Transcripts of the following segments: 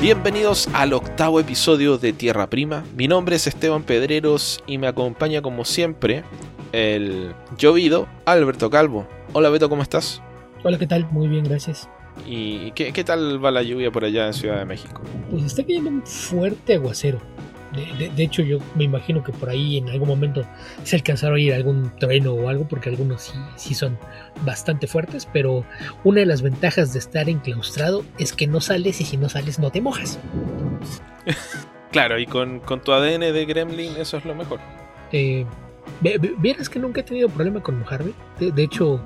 Bienvenidos al 8º episodio de Tierra Prima. Mi nombre es Esteban Pedreros y me acompaña como siempre el llovido Alberto Calvo. Hola Beto, ¿cómo estás? Hola, ¿qué tal? Muy bien, gracias. ¿Y qué tal va la lluvia por allá en Ciudad de México? Pues está cayendo un fuerte aguacero. De hecho, yo me imagino que por ahí en algún momento se alcanzaron a ir algún trueno o algo, porque algunos sí son bastante fuertes, pero una de las ventajas de estar enclaustrado es que no sales, y si no sales no te mojas. Claro, y con tu ADN de Gremlin eso es lo mejor. Vieras que nunca he tenido problema con mojarme. De hecho,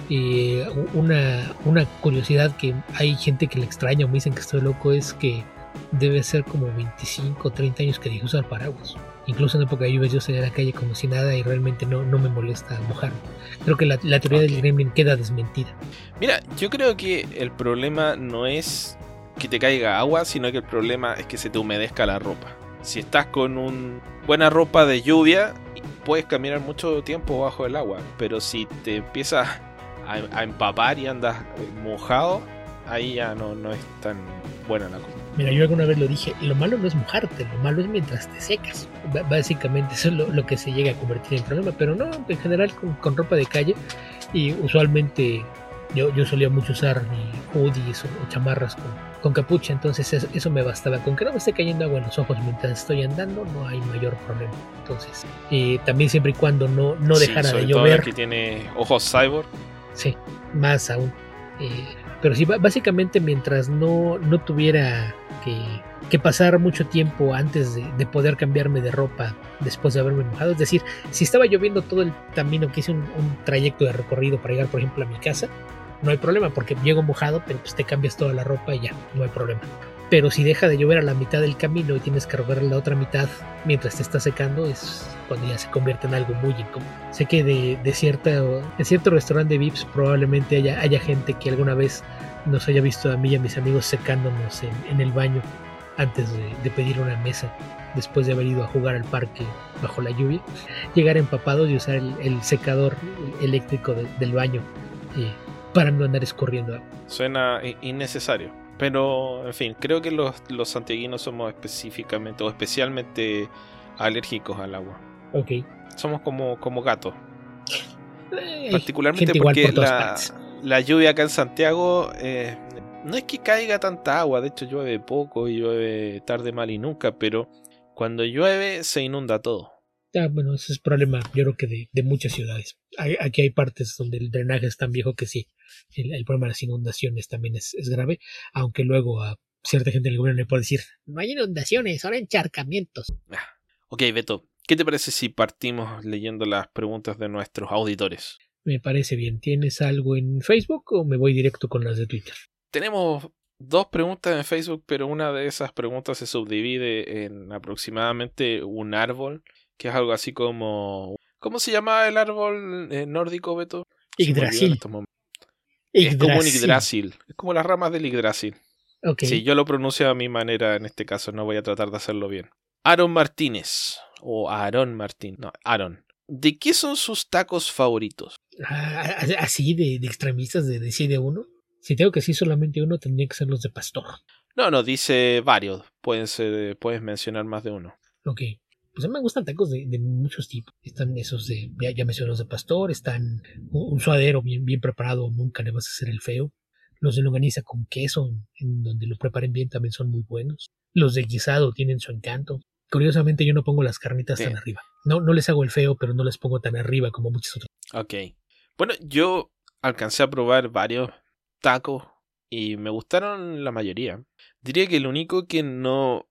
una curiosidad que hay gente que le extraña o me dicen que estoy loco es que debe ser como 25 o 30 años que dejé usar paraguas. Incluso en época de lluvias yo salí a la calle como si nada y realmente no me molesta mojarme. Creo que la teoría del gremlin queda desmentida. Mira, yo creo que el problema no es que te caiga agua, sino que el problema es que se te humedezca la ropa. Si estás con una buena ropa de lluvia, puedes caminar mucho tiempo bajo el agua, pero si te empiezas a empapar y andas mojado, ahí ya no es tan buena la cosa. Mira, yo alguna vez lo dije, lo malo no es mojarte, lo malo es mientras te secas. Básicamente eso es lo que se llega a convertir en problema, pero no, en general con ropa de calle. Y usualmente yo solía mucho usar hoodies o chamarras con capucha, entonces eso me bastaba. Con que no me esté cayendo agua en los ojos mientras estoy andando, no hay mayor problema. Entonces, también siempre y cuando no dejara de llover. Todo que tiene ojos cyborg. Sí, más aún. Pero sí, básicamente mientras no tuviera que pasar mucho tiempo antes de poder cambiarme de ropa después de haberme mojado. Es decir, si estaba lloviendo todo el camino que hice un trayecto de recorrido para llegar, por ejemplo, a mi casa, no hay problema porque llego mojado, pero pues te cambias toda la ropa y ya, no hay problema. Pero si deja de llover a la mitad del camino y tienes que recorrer la otra mitad mientras te está secando, es cuando ya se convierte en algo muy incómodo. Sé que de cierto restaurante de Vips probablemente haya gente que alguna vez nos haya visto a mí y a mis amigos secándonos en el baño antes de pedir una mesa, después de haber ido a jugar al parque bajo la lluvia, llegar empapados y usar el secador eléctrico del baño para no andar escurriendo agua. Suena innecesario. Pero, en fin, creo que los santiaguinos somos específicamente o especialmente alérgicos al agua. Ok. Somos como gatos. Particularmente porque por la lluvia acá en Santiago no es que caiga tanta agua. De hecho llueve poco y llueve tarde, mal y nunca. Pero cuando llueve se inunda todo. Bueno, ese es problema yo creo que de muchas ciudades. Aquí hay partes donde el drenaje es tan viejo que sí, el problema de las inundaciones también es grave, aunque luego a cierta gente del gobierno le puede decir, no hay inundaciones, son encharcamientos. Ok, Beto, ¿qué te parece si partimos leyendo las preguntas de nuestros auditores? Me parece bien. ¿Tienes algo en Facebook o me voy directo con las de Twitter? Tenemos 2 preguntas en Facebook, pero una de esas preguntas se subdivide en aproximadamente un árbol, que es algo así como... ¿Cómo se llama el árbol nórdico, Beto? Yggdrasil. Es como un Yggdrasil. Es como las ramas del Yggdrasil. Okay. Sí, yo lo pronuncio a mi manera en este caso, no voy a tratar de hacerlo bien. Aaron Martínez. O Aaron Martín. No, Aaron. ¿De qué son sus tacos favoritos? ¿Así de extremistas de sí de uno? Si tengo que decir solamente uno, tendría que ser los de pastor. No, dice varios. Puedes mencionar más de uno. Ok. Pues a mí me gustan tacos de muchos tipos. Están esos ya mencioné los de pastor, están un suadero bien preparado, nunca le vas a hacer el feo. Los de longaniza con queso, en donde lo preparen bien, también son muy buenos. Los de guisado tienen su encanto. Curiosamente yo no pongo las carnitas tan arriba. No les hago el feo, pero no les pongo tan arriba como muchos otros. Ok. Bueno, yo alcancé a probar varios tacos y me gustaron la mayoría. Diría que el único que no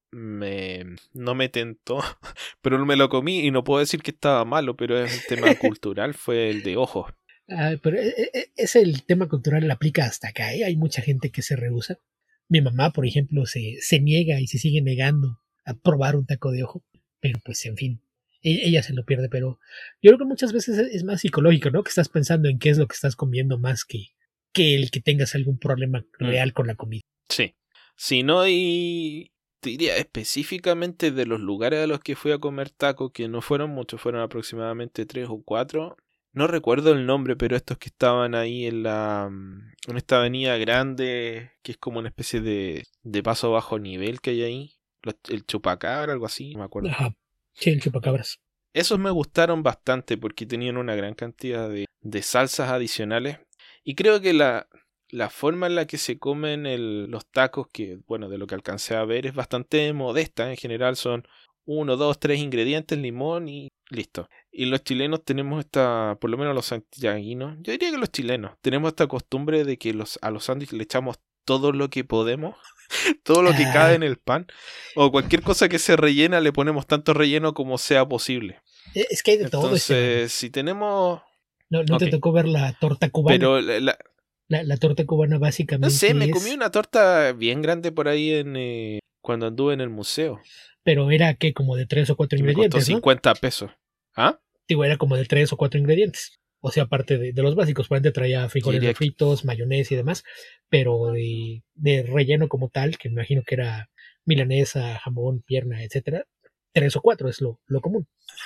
me tentó, pero me lo comí y no puedo decir que estaba malo, pero es un tema cultural, fue el de ojos. Pero es el tema cultural, lo aplica hasta acá, Hay mucha gente que se rehúsa. Mi mamá, por ejemplo, se niega y se sigue negando a probar un taco de ojo, pero pues en fin, ella se lo pierde. Pero yo creo que muchas veces es más psicológico, ¿no? Que estás pensando en qué es lo que estás comiendo más que el que tengas algún problema real con la comida. Sí. Si no, y te diría específicamente de los lugares a los que fui a comer tacos, que no fueron muchos, fueron aproximadamente 3 o 4. No recuerdo el nombre, pero estos que estaban ahí en esta avenida grande, que es como una especie de paso bajo nivel que hay ahí. El chupacabra, algo así, no me acuerdo. Ajá, sí, el chupacabras. Esos me gustaron bastante porque tenían una gran cantidad de salsas adicionales. Y creo que la forma en la que se comen los tacos, que bueno, de lo que alcancé a ver, es bastante modesta. En general son 1, 2, 3 ingredientes, limón y listo. Y los chilenos tenemos por lo menos los santiaguinos, yo diría que los chilenos, tenemos esta costumbre de que a los sándwiches le echamos todo lo que podemos, todo lo que cae en el pan, o cualquier cosa que se rellena le ponemos tanto relleno como sea posible. Es que hay de todo. Entonces, si tenemos... No te tocó ver la torta cubana. Pero la torta cubana básicamente no sé, me comí una torta bien grande por ahí cuando anduve en el museo. Pero era que como de 3 o 4 ingredientes, me costó 50 pesos. ¿Ah? Digo, era como de 3 o 4 ingredientes. O sea, aparte de los básicos, por ejemplo, traía frijoles fritos, mayonesa y demás, pero de relleno como tal, que me imagino que era milanesa, jamón, pierna, etcétera, 3 o 4 es lo común.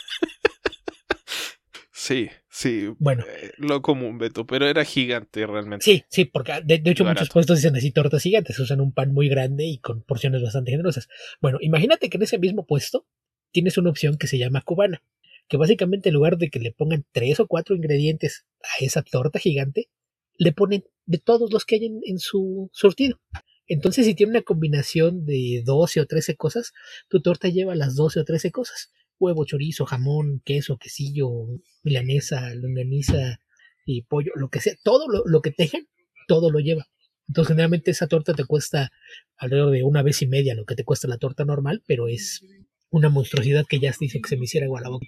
Sí, bueno, lo común, Beto, pero era gigante realmente. Sí, porque de hecho muchos puestos dicen así tortas gigantes, usan un pan muy grande y con porciones bastante generosas. Bueno, imagínate que en ese mismo puesto tienes una opción que se llama cubana, que básicamente en lugar de que le pongan 3 o 4 ingredientes a esa torta gigante, le ponen de todos los que hay en su surtido. Entonces, si tiene una combinación de 12 o 13 cosas, tu torta lleva las 12 o 13 cosas. Huevo, chorizo, jamón, queso, quesillo, milanesa, longaniza y pollo, lo que sea, todo lo que tejen, todo lo lleva. Entonces, generalmente esa torta te cuesta alrededor de 1.5 veces lo que te cuesta la torta normal, pero es una monstruosidad que ya se hizo que se me hiciera agua la boca.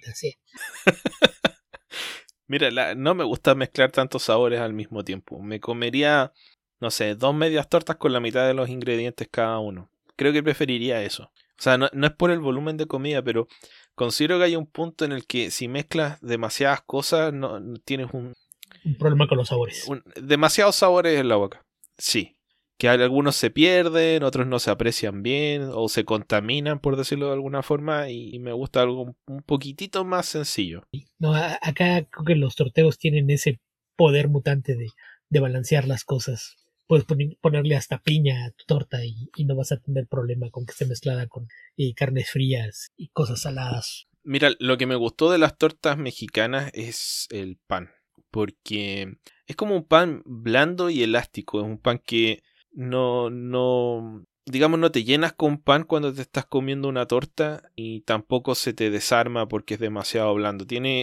Mira, no me gusta mezclar tantos sabores al mismo tiempo. Me comería, no sé, 2 medias tortas con la mitad de los ingredientes cada uno. Creo que preferiría eso. O sea, no es por el volumen de comida, pero considero que hay un punto en el que si mezclas demasiadas cosas, no tienes un problema con los sabores. Demasiados sabores en la boca. Sí. Que algunos se pierden, otros no se aprecian bien, o se contaminan, por decirlo de alguna forma, y me gusta algo un poquitito más sencillo. No, acá creo que los torteros tienen ese poder mutante de balancear las cosas. Puedes ponerle hasta piña a tu torta y no vas a tener problema con que esté mezclada con carnes frías y cosas saladas. Mira, lo que me gustó de las tortas mexicanas es el pan, porque es como un pan blando y elástico, es un pan que digamos, no te llenas con pan cuando te estás comiendo una torta y tampoco se te desarma porque es demasiado blando.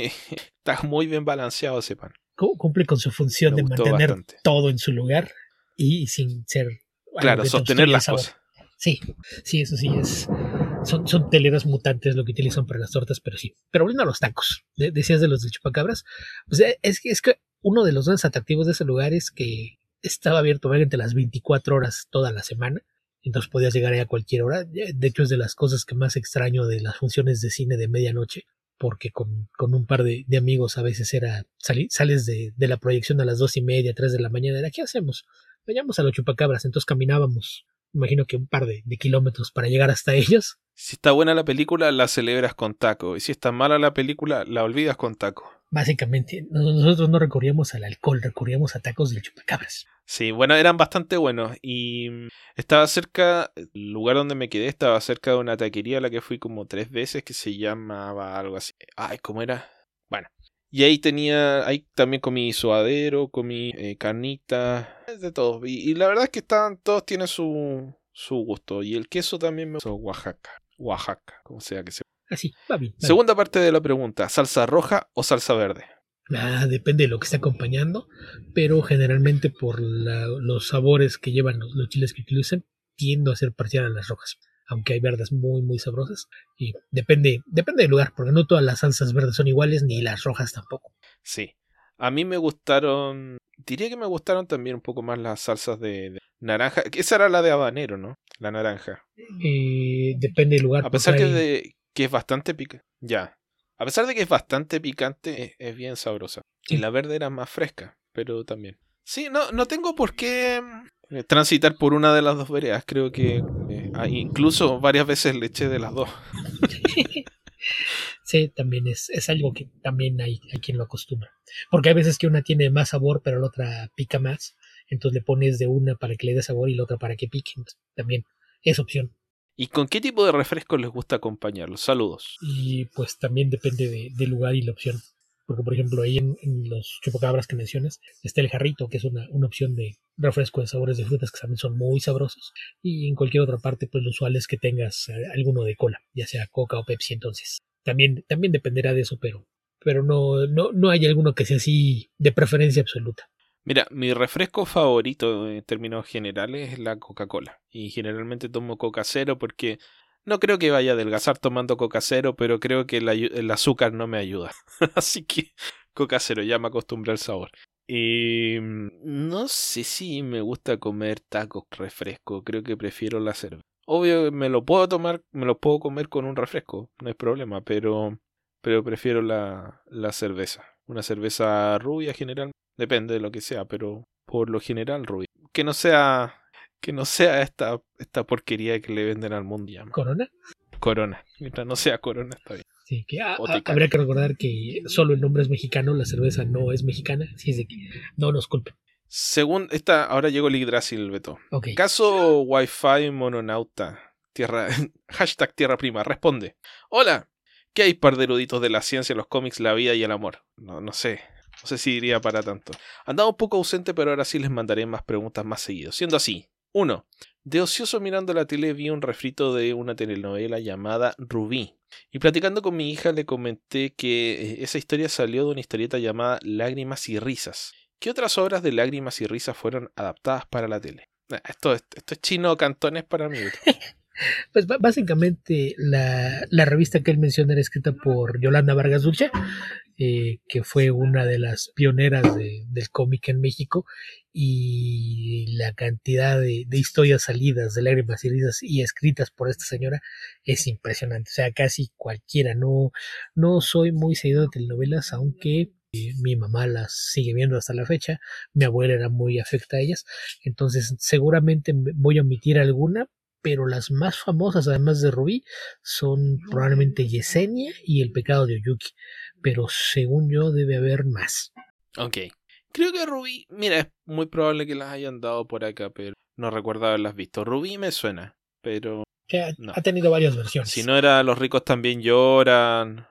Está muy bien balanceado ese pan. Cumple con su función de mantener bastante todo en su lugar y sin ser... Claro, sostener las cosas. Sí, eso sí es... Son teleras mutantes lo que utilizan para las tortas, pero sí. Pero volviendo a los tacos, decías de los del chupacabras, pues es que uno de los grandes atractivos de ese lugar es que estaba abierto entre las 24 horas toda la semana, entonces podías llegar ahí a cualquier hora. De hecho, es de las cosas que más extraño de las funciones de cine de medianoche, porque con un par de amigos a veces era sales de la proyección a las 2:30, 3 de la mañana, era ¿qué hacemos? Vayamos a los chupacabras. Entonces caminábamos, imagino que un par de kilómetros para llegar hasta ellos. Si está buena la película, la celebras con taco, y si está mala la película, la olvidas con taco. Básicamente, nosotros no recurríamos al alcohol, recurríamos a tacos del chupacabras. Sí, bueno, eran bastante buenos. Y estaba cerca, el lugar donde me quedé estaba cerca de una taquería a la que fui como 3 veces, que se llamaba algo así. Ay, ¿cómo era? Bueno. Y ahí también comí suadero, comí carnita, de todo. Y la verdad es que todos tienen su gusto. Y el queso también me gustó. Oaxaca, como sea que sea. Así, va bien. Segunda parte de la pregunta, ¿salsa roja o salsa verde? Depende de lo que esté acompañando, pero generalmente por los sabores que llevan los chiles que utilizan, tiendo a ser parcial a las rojas, aunque hay verdes muy muy sabrosas, y depende del lugar, porque no todas las salsas verdes son iguales, ni las rojas tampoco. Sí, a mí me gustaron, diría que me gustaron también un poco más las salsas de naranja, esa era la de habanero, ¿no? La naranja. Depende del lugar. A pesar que es bastante picante, ya. A pesar de que es bastante picante, es bien sabrosa. Sí. Y la verde era más fresca, pero también. Sí, no tengo por qué transitar por una de las dos veredas. Creo que incluso varias veces le eché de las dos. Sí, también es algo que también hay quien lo acostumbra. Porque hay veces que una tiene más sabor, pero la otra pica más. Entonces le pones de una para que le dé sabor y la otra para que pique. Entonces, también es opción. ¿Y con qué tipo de refrescos les gusta acompañarlos? Saludos. Y pues también depende del lugar y la opción. Porque, por ejemplo, ahí en los chupacabras que mencionas, está el jarrito, que es una opción de refresco de sabores de frutas que también son muy sabrosos. Y en cualquier otra parte, pues lo usual es que tengas alguno de cola, ya sea Coca o Pepsi. Entonces, también dependerá de eso, pero no hay alguno que sea así de preferencia absoluta. Mira, mi refresco favorito en términos generales es la Coca-Cola. Y generalmente tomo Coca Cero porque no creo que vaya a adelgazar tomando Coca Cero, pero creo que el azúcar no me ayuda. Así que Coca Cero, ya me acostumbré al sabor. Y no sé si me gusta comer tacos refresco, creo que prefiero la cerveza. Obvio, me lo puedo tomar, me lo puedo comer con un refresco, no hay problema, pero prefiero la cerveza. Una cerveza rubia general, depende de lo que sea, pero por lo general rubia. Que no sea esta porquería que le venden al mundo llama. ¿Corona? Corona. Mientras no sea Corona está bien. Sí, que O Tecate. habría que recordar que solo el nombre es mexicano, la cerveza no es mexicana, así es de que no nos culpen. Según esta, ahora llegó el Yggdrasil, Beto. Ok. Caso Wi-Fi mononauta. Hashtag Tierra Prima. Responde. Hola. ¿Qué hay par de eruditos de la ciencia, los cómics, la vida y el amor? No sé. No sé si iría para tanto. Andaba un poco ausente, pero ahora sí les mandaré más preguntas más seguido. Siendo así. 1. De ocioso mirando la tele vi un refrito de una telenovela llamada Rubí. Y platicando con mi hija le comenté que esa historia salió de una historieta llamada Lágrimas y Risas. ¿Qué otras obras de lágrimas y risas fueron adaptadas para la tele? Esto es chino cantones para mí. Pues básicamente la revista que él menciona era escrita por Yolanda Vargas Dulce, que fue una de las pioneras del cómic en México, y la cantidad de historias salidas de lágrimas y risas y escritas por esta señora es impresionante. O sea, casi cualquiera. No soy muy seguido de telenovelas, aunque mi mamá las sigue viendo hasta la fecha, mi abuela era muy afecta a ellas, entonces seguramente voy a omitir alguna, pero las más famosas, además de Rubí, son probablemente Yesenia y El pecado de Oyuki, pero según yo debe haber más. Ok. Creo que Rubí, mira, es muy probable que las hayan dado por acá, pero no recuerdo haberlas visto. Rubí me suena, pero no. Ha tenido varias versiones. Si no era Los ricos también lloran,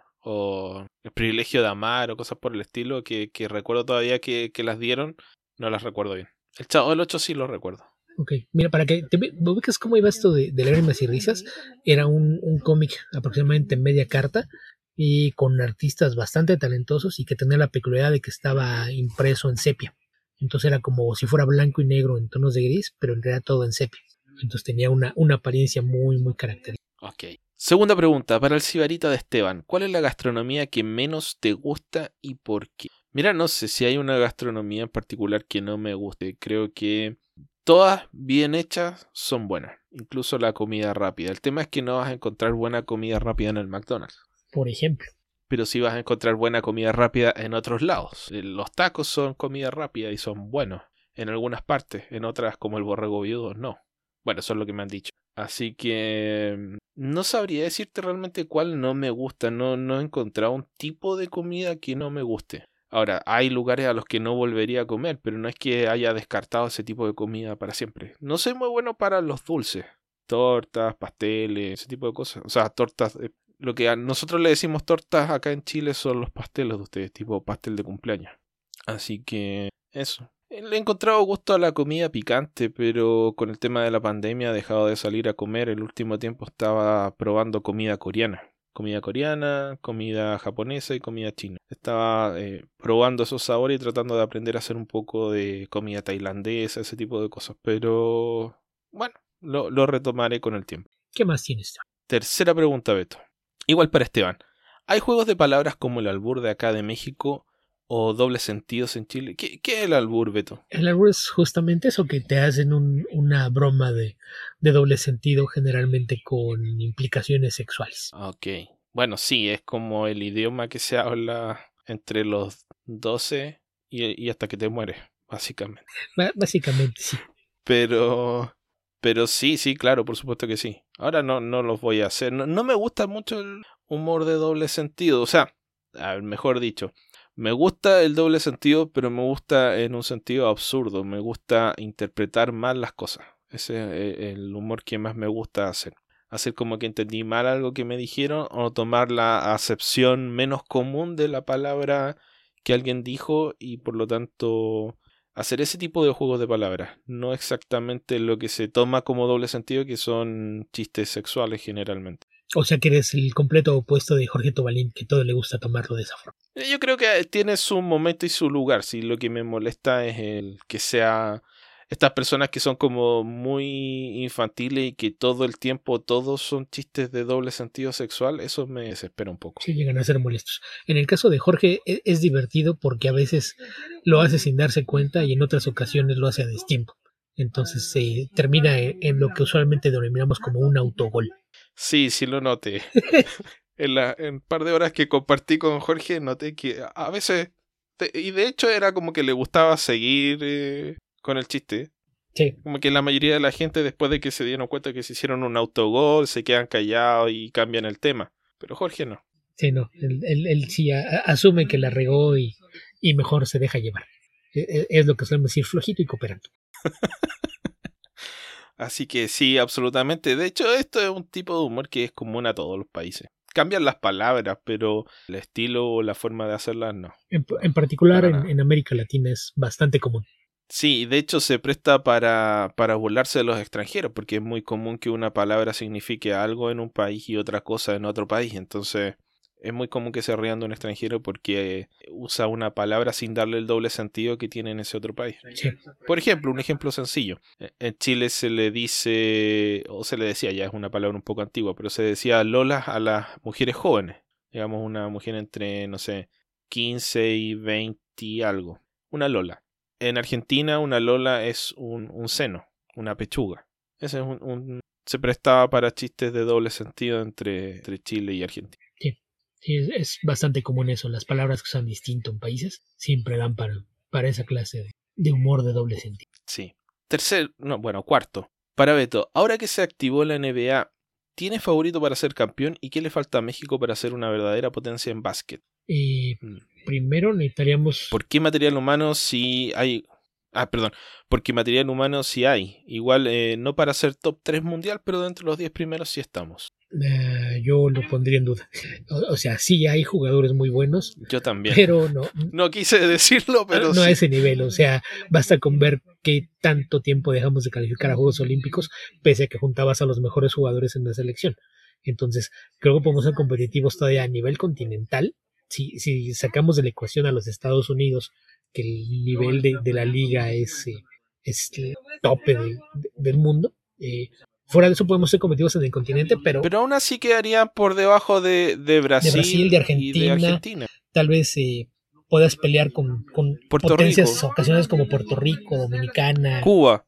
o El privilegio de amar, o cosas por el estilo, que recuerdo todavía que las dieron, no las recuerdo bien. El Chavo del 8 sí lo recuerdo. Ok, mira, para que te ubiques cómo iba esto de lágrimas y risas, era un cómic aproximadamente media carta y con artistas bastante talentosos y que tenía la peculiaridad de que estaba impreso en sepia. Entonces era como si fuera blanco y negro en tonos de gris, pero en realidad todo en sepia. Entonces tenía una apariencia muy, muy característica. Ok. Segunda pregunta, para el Sibarita de Esteban. ¿Cuál es la gastronomía que menos te gusta y por qué? Mira, no sé si hay una gastronomía en particular que no me guste. Creo que todas bien hechas son buenas. Incluso la comida rápida. El tema es que no vas a encontrar buena comida rápida en el McDonald's. Por ejemplo. Pero sí vas a encontrar buena comida rápida en otros lados. Los tacos son comida rápida y son buenos. En algunas partes. En otras, como el borrego viudo, no. Bueno, eso es lo que me han dicho. Así que no sabría decirte realmente cuál no me gusta. No he encontrado un tipo de comida que no me guste. Ahora, hay lugares a los que no volvería a comer, pero no es que haya descartado ese tipo de comida para siempre. No soy muy bueno para los dulces. Tortas, pasteles, ese tipo de cosas. O sea, tortas. Lo que a nosotros le decimos tortas acá en Chile son los pasteles de ustedes, tipo pastel de cumpleaños. Así que eso. Le he encontrado gusto a la comida picante, pero con el tema de la pandemia he dejado de salir a comer. El último tiempo estaba probando comida coreana. Comida coreana, comida japonesa y comida china. Estaba probando esos sabores y tratando de aprender a hacer un poco de comida tailandesa, ese tipo de cosas. Pero bueno, lo retomaré con el tiempo. ¿Qué más tienes? Tercera pregunta, Beto. Igual para Esteban. ¿Hay juegos de palabras como el albur de acá de México o dobles sentidos en Chile? ¿Qué es el albur, Beto? El albur es justamente eso, que te hacen una broma de doble sentido, generalmente con implicaciones sexuales. Ok. Bueno, sí, es como el idioma que se habla entre los 12 y hasta que te mueres, básicamente. Básicamente, sí. Pero sí, claro, por supuesto que sí. Ahora no los voy a hacer. No me gusta mucho humor de doble sentido. O sea, mejor dicho, me gusta el doble sentido, pero me gusta en un sentido absurdo. Me gusta interpretar mal las cosas. Ese es el humor que más me gusta hacer. Hacer como que entendí mal algo que me dijeron o tomar la acepción menos común de la palabra que alguien dijo y por lo tanto hacer ese tipo de juegos de palabras. No exactamente lo que se toma como doble sentido, que son chistes sexuales generalmente. O sea que eres el completo opuesto de Jorge Tobalín, que todo le gusta tomarlo de esa forma. Yo creo que tiene su momento y su lugar. Sí, lo que me molesta es el que sea estas personas que son como muy infantiles y que todo el tiempo todos son chistes de doble sentido sexual. Eso me desespera un poco. Sí, llegan a ser molestos. En el caso de Jorge es divertido porque a veces lo hace sin darse cuenta y en otras ocasiones lo hace a destiempo. Entonces se termina en lo que usualmente denominamos como un autogol. Sí, sí lo noté. En un par de horas que compartí con Jorge noté que a veces, y de hecho era como que le gustaba seguir con el chiste. Sí. Como que la mayoría de la gente después de que se dieron cuenta que se hicieron un autogol, se quedan callados y cambian el tema. Pero Jorge no. Sí, no, él sí asume que la regó y mejor se deja llevar. Es lo que solemos decir, flojito y cooperando. Así que sí, absolutamente. De hecho, esto es un tipo de humor que es común a todos los países. Cambian las palabras, pero el estilo o la forma de hacerlas no. En particular en América Latina es bastante común. Sí, de hecho se presta para burlarse de los extranjeros, porque es muy común que una palabra signifique algo en un país y otra cosa en otro país. Entonces es muy común que se rían de un extranjero porque usa una palabra sin darle el doble sentido que tiene en ese otro país. Sí. Por ejemplo, un ejemplo sencillo. En Chile se le dice, o se le decía, ya es una palabra un poco antigua, pero se decía lolas a las mujeres jóvenes. Digamos una mujer entre, no sé, 15 y 20 y algo. Una lola. En Argentina una lola es un seno, una pechuga. Ese es se prestaba para chistes de doble sentido entre Chile y Argentina. Sí, es bastante común eso. Las palabras que son distintas en países siempre dan para esa clase de humor de doble sentido. Sí. Cuarto. Para Beto, ahora que se activó la NBA, ¿tiene favorito para ser campeón y qué le falta a México para ser una verdadera potencia en básquet? Primero necesitaríamos... ¿Por qué material humano si hay... ¿Por qué material humano si hay? Igual no para ser top 3 mundial, pero dentro de los 10 primeros sí estamos. Yo lo pondría en duda. O sea, sí hay jugadores muy buenos. Yo también. Pero no. No quise decirlo, pero no sí. A ese nivel. O sea, basta con ver qué tanto tiempo dejamos de calificar a Juegos Olímpicos, pese a que juntabas a los mejores jugadores en la selección. Entonces, creo que podemos ser competitivos todavía a nivel continental. Si sacamos de la ecuación a los Estados Unidos, que el nivel de la liga es el tope del mundo, fuera de eso podemos ser competitivos en el continente, pero aún así quedaría por debajo de Brasil, de Argentina, y de Argentina. Tal vez puedas pelear con potencias ocasiones como Puerto Rico, Dominicana, Cuba,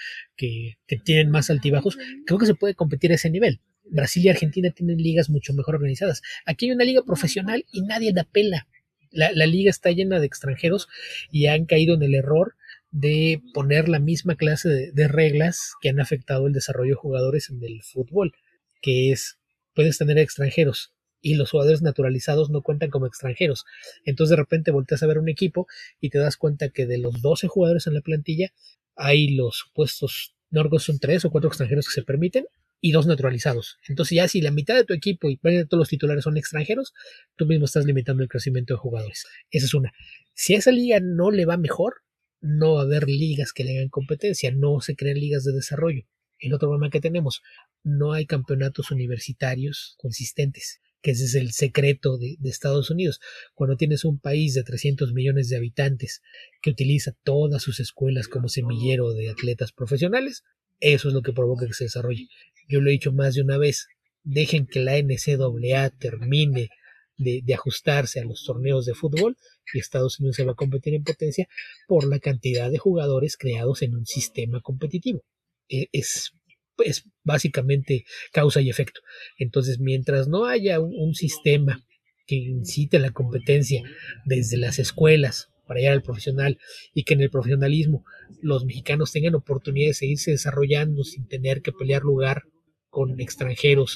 que tienen más altibajos. Creo que se puede competir a ese nivel. Brasil y Argentina tienen ligas mucho mejor organizadas. Aquí hay una liga profesional y nadie la pela. La liga está llena de extranjeros y han caído en el error de poner la misma clase de reglas que han afectado el desarrollo de jugadores en el fútbol, que es, puedes tener extranjeros y los jugadores naturalizados no cuentan como extranjeros. Entonces de repente volteas a ver un equipo y te das cuenta que de los 12 jugadores en la plantilla hay los supuestos, no son 3 o 4 extranjeros que se permiten y 2 naturalizados. Entonces ya si la mitad de tu equipo y todos los titulares son extranjeros, tú mismo estás limitando el crecimiento de jugadores. Esa es una. Si a esa liga no le va mejor, no va a haber ligas que le hagan competencia, no se crean ligas de desarrollo. El otro problema que tenemos, no hay campeonatos universitarios consistentes, que ese es el secreto de Estados Unidos. Cuando tienes un país de 300 millones de habitantes que utiliza todas sus escuelas como semillero de atletas profesionales, eso es lo que provoca que se desarrolle. Yo lo he dicho más de una vez, dejen que la NCAA termine de ajustarse a los torneos de fútbol y Estados Unidos se va a competir en potencia por la cantidad de jugadores creados en un sistema competitivo. Es básicamente causa y efecto. Entonces, mientras no haya un sistema que incite la competencia desde las escuelas para llegar al profesional y que en el profesionalismo los mexicanos tengan oportunidad de seguirse desarrollando sin tener que pelear lugar con extranjeros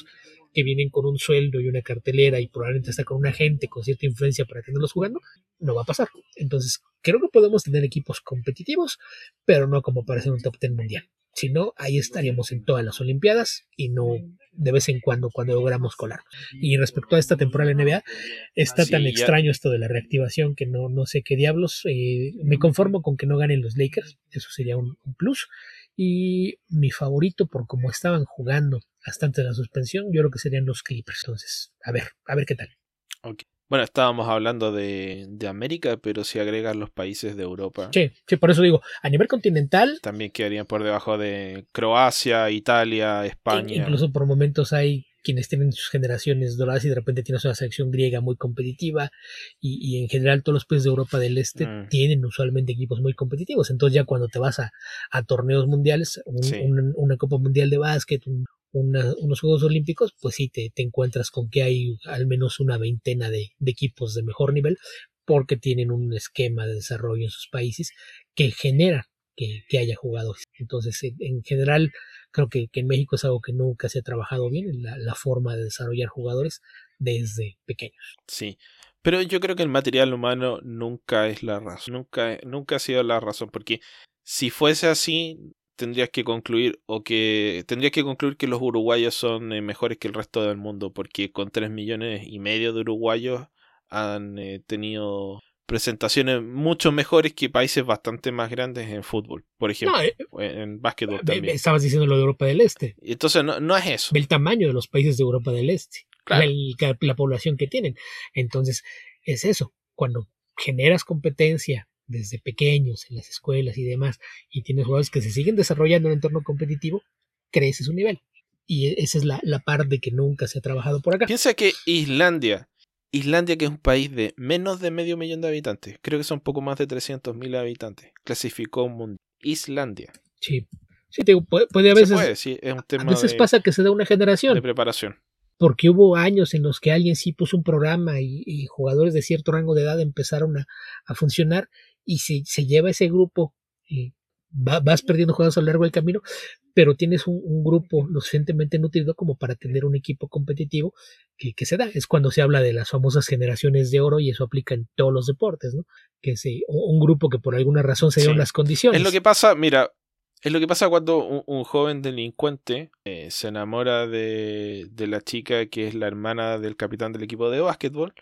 que vienen con un sueldo y una cartelera y probablemente está con un agente con cierta influencia para tenerlos jugando, no va a pasar. Entonces, creo que podemos tener equipos competitivos, pero no como para ser un top 10 mundial. Si no, ahí estaríamos en todas las Olimpiadas y no de vez en cuando logramos colar. Y respecto a esta temporada de NBA, está tan extraño esto de la reactivación que no sé qué diablos. Me conformo con que no ganen los Lakers, eso sería un plus. Y mi favorito por cómo estaban jugando hasta antes de la suspensión, yo creo que serían los Clippers. Entonces, a ver qué tal. Okay. Bueno, estábamos hablando de América, pero si agregas los países de Europa. Sí, por eso digo, a nivel continental. También quedarían por debajo de Croacia, Italia, España. Incluso por momentos hay quienes tienen sus generaciones doradas y de repente tienes una selección griega muy competitiva y en general todos los países de Europa del Este tienen usualmente equipos muy competitivos. Entonces ya cuando te vas a torneos mundiales, una Copa Mundial de Básquet, unos Juegos Olímpicos, pues sí te encuentras con que hay al menos una veintena de equipos de mejor nivel porque tienen un esquema de desarrollo en sus países que genera que haya jugadores. Entonces, en general, creo que en México es algo que nunca se ha trabajado bien, la forma de desarrollar jugadores desde pequeños. Sí, pero yo creo que el material humano nunca es la razón, nunca ha sido la razón, porque si fuese así, tendrías que concluir que los uruguayos son mejores que el resto del mundo, porque con 3,5 millones de uruguayos han tenido presentaciones mucho mejores que países bastante más grandes en fútbol, por ejemplo, en básquetbol también. Estabas diciendo lo de Europa del Este. Entonces no es eso. Ve el tamaño de los países de Europa del Este, claro. la población que tienen. Entonces, es eso. Cuando generas competencia desde pequeños en las escuelas y demás, y tienes jugadores que se siguen desarrollando en un entorno competitivo, creces un nivel. Y esa es la parte que nunca se ha trabajado por acá. Piensa que Islandia, que es un país de menos de 500,000 de habitantes, creo que son poco más de 300,000 habitantes, clasificó un mundial. Islandia. Sí, te digo, puede a veces. Sí, es un tema a veces pasa que se da una generación. De preparación. Porque hubo años en los que alguien sí puso un programa y jugadores de cierto rango de edad empezaron a funcionar y se lleva ese grupo. Vas perdiendo jugadores a lo largo del camino, pero tienes un grupo lo suficientemente nutrido como para tener un equipo competitivo que se da. Es cuando se habla de las famosas generaciones de oro y eso aplica en todos los deportes, ¿no? Que es un grupo que por alguna razón se dieron las condiciones. Es lo que pasa, mira, es lo que pasa cuando un joven delincuente se enamora de la chica que es la hermana del capitán del equipo de básquetbol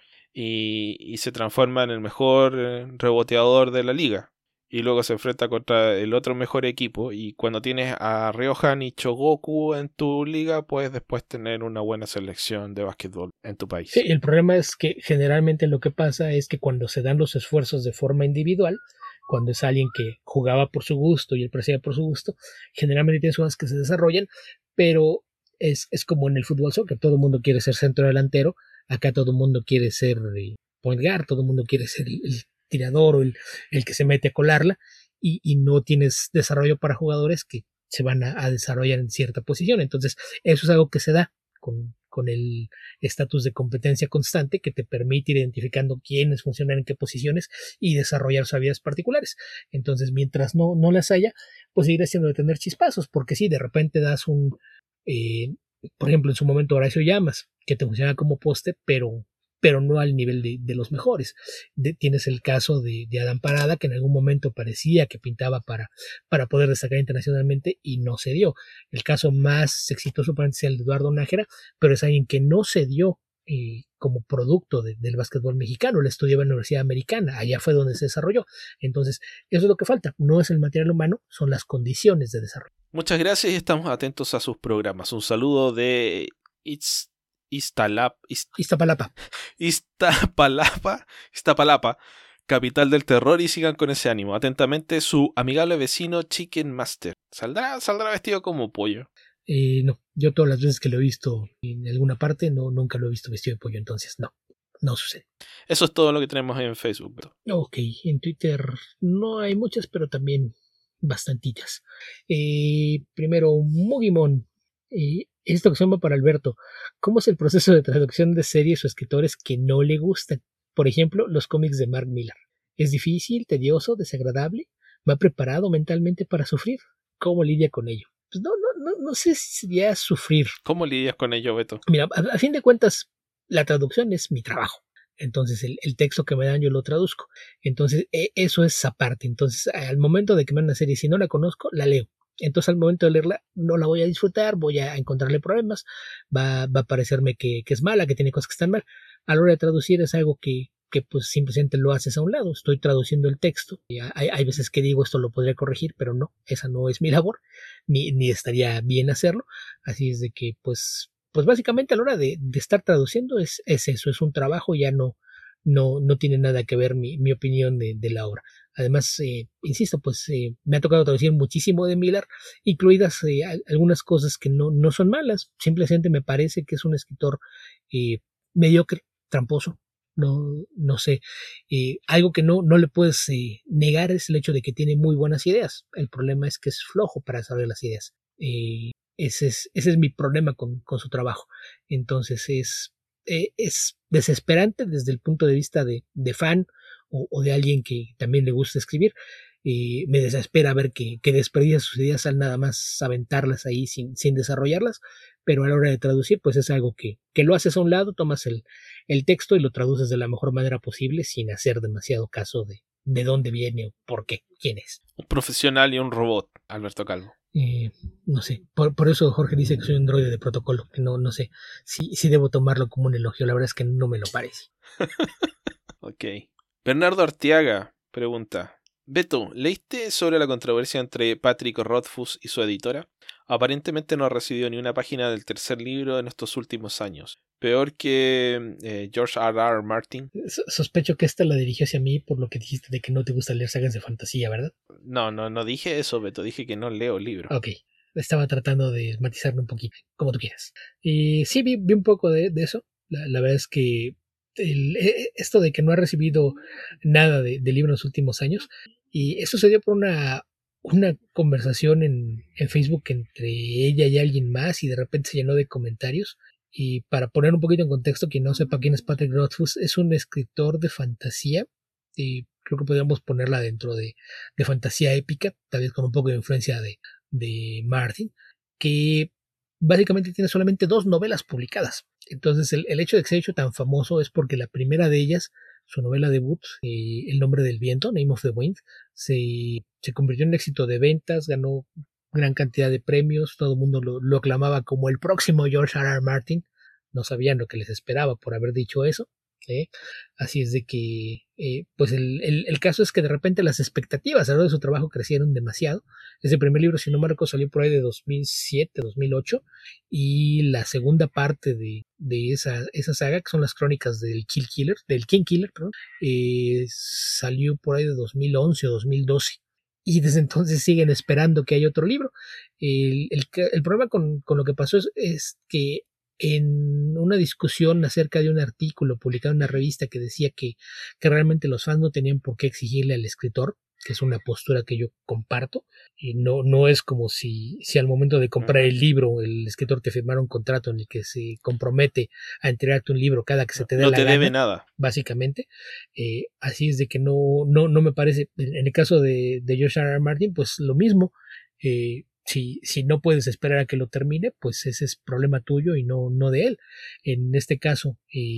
y se transforma en el mejor reboteador de la liga. Y luego se enfrenta contra el otro mejor equipo. Y cuando tienes a Ryohan y Chogoku en tu liga, puedes después tener una buena selección de básquetbol en tu país. Sí, el problema es que generalmente lo que pasa es que cuando se dan los esfuerzos de forma individual, cuando es alguien que jugaba por su gusto y él percibía por su gusto, generalmente tienes jugadores que se desarrollan, pero es como en el fútbol soccer, todo el mundo quiere ser centro delantero, acá todo el mundo quiere ser point guard, todo el mundo quiere ser el tirador o el que se mete a colarla y no tienes desarrollo para jugadores que se van a desarrollar en cierta posición. Entonces, eso es algo que se da con el estatus de competencia constante que te permite ir identificando quiénes funcionan en qué posiciones y desarrollar sus habilidades particulares. Entonces, mientras no las haya, pues seguirás siendo de tener chispazos, porque si de repente das por ejemplo, en su momento Horacio Llamas, que te funciona como poste, pero no al nivel de los mejores. Tienes el caso de Adán Parada, que en algún momento parecía que pintaba para poder destacar internacionalmente y no se dio. El caso más exitoso para es el de Eduardo Nájera, pero es alguien que no se dio como producto del básquetbol mexicano. Él estudiaba en la Universidad Americana, allá fue donde se desarrolló. Entonces, eso es lo que falta. No es el material humano, son las condiciones de desarrollo. Muchas gracias y estamos atentos a sus programas. Un saludo de Iztapalapa, capital del terror, y sigan con ese ánimo. Atentamente, su amigable vecino Chicken Master. ¿Saldrá vestido como pollo? No, yo todas las veces que lo he visto en alguna parte, nunca lo he visto vestido de pollo, entonces no sucede. Eso es todo lo que tenemos en Facebook. Ok, en Twitter no hay muchas, pero también bastantitas. Primero, Mugimon. Esta opción va para Alberto. ¿Cómo es el proceso de traducción de series o escritores que no le gustan? Por ejemplo, los cómics de Mark Millar. ¿Es difícil, tedioso, desagradable? ¿Va preparado mentalmente para sufrir? ¿Cómo lidia con ello? pues no sé si sería sufrir. ¿Cómo lidias con ello, Beto? Mira, a fin de cuentas, la traducción es mi trabajo. Entonces, el texto que me dan yo lo traduzco. Entonces, eso es aparte. Entonces, al momento de que me dan una serie, si no la conozco, la leo. Entonces, al momento de leerla, no la voy a disfrutar, voy a encontrarle problemas, va a parecerme que es mala, que tiene cosas que están mal. A la hora de traducir es algo que pues simplemente lo haces a un lado. Estoy traduciendo el texto. Y hay veces que digo esto lo podría corregir, pero no, esa no es mi labor, ni estaría bien hacerlo. Así es de que pues básicamente a la hora de estar traduciendo es eso, es un trabajo, ya no tiene nada que ver mi opinión de la obra. Además, insisto, pues me ha tocado traducir muchísimo de Miller, incluidas algunas cosas que no son malas, simplemente me parece que es un escritor mediocre, tramposo, no sé. Algo que no le puedes negar es el hecho de que tiene muy buenas ideas. El problema es que es flojo para desarrollar las ideas. Ese es mi problema con su trabajo. Entonces es desesperante desde el punto de vista de fan o de alguien que también le gusta escribir. Me desespera ver que desperdicia sus ideas al nada más aventarlas ahí sin desarrollarlas, pero a la hora de traducir pues es algo que lo haces a un lado, tomas el texto y lo traduces de la mejor manera posible sin hacer demasiado caso de dónde viene o por qué, quién es. Un profesional y un robot, Alberto Calvo. No sé, por eso Jorge dice que soy un droide de protocolo, que no sé si debo tomarlo como un elogio, la verdad es que no me lo parece. Ok. Bernardo Arteaga pregunta: Beto, ¿leíste sobre la controversia entre Patrick Rothfuss y su editora? Aparentemente no ha recibido ni una página del tercer libro en estos últimos años. Peor que George R.R. Martin. Sospecho que esta la dirigió hacia mí por lo que dijiste de que no te gusta leer sagas de fantasía, ¿verdad? No dije eso, Beto. Dije que no leo libros. Ok, estaba tratando de matizarlo un poquito, como tú quieras. Sí, vi un poco de eso. La verdad es que esto de que no ha recibido nada de libro en los últimos años, y eso se dio por una conversación en Facebook entre ella y alguien más, y de repente se llenó de comentarios. Y para poner un poquito en contexto, quien no sepa quién es Patrick Rothfuss, es un escritor de fantasía. Y creo que podríamos ponerla dentro de fantasía épica, tal vez con un poco de influencia de Martin, que básicamente tiene solamente 2 novelas publicadas. Entonces el hecho de que se haya hecho tan famoso es porque la primera de ellas, su novela debut, El nombre del viento, Name of the Wind, se convirtió en un éxito de ventas, ganó gran cantidad de premios, todo el mundo lo aclamaba como el próximo George R.R. Martin, no sabían lo que les esperaba por haber dicho eso. Así es de que pues el caso es que de repente las expectativas alrededor de su trabajo crecieron demasiado. Ese primer libro, si no me recuerdo, salió por ahí de 2007, 2008, y la segunda parte de esa saga, que son las crónicas del King Killer, perdón, salió por ahí de 2011 o 2012. Y desde entonces siguen esperando que haya otro libro. El problema con lo que pasó es que en una discusión acerca de un artículo publicado en una revista que decía que realmente los fans no tenían por qué exigirle al escritor, que es una postura que yo comparto, y no es como si al momento de comprar el libro el escritor te firmara un contrato en el que se compromete a entregarte un libro cada que se te dé no la te gana, debe nada. básicamente. Así es de que no me parece, en el caso de George R.R. Martin, pues lo mismo. Si no puedes esperar a que lo termine, pues ese es problema tuyo y no de él. En este caso,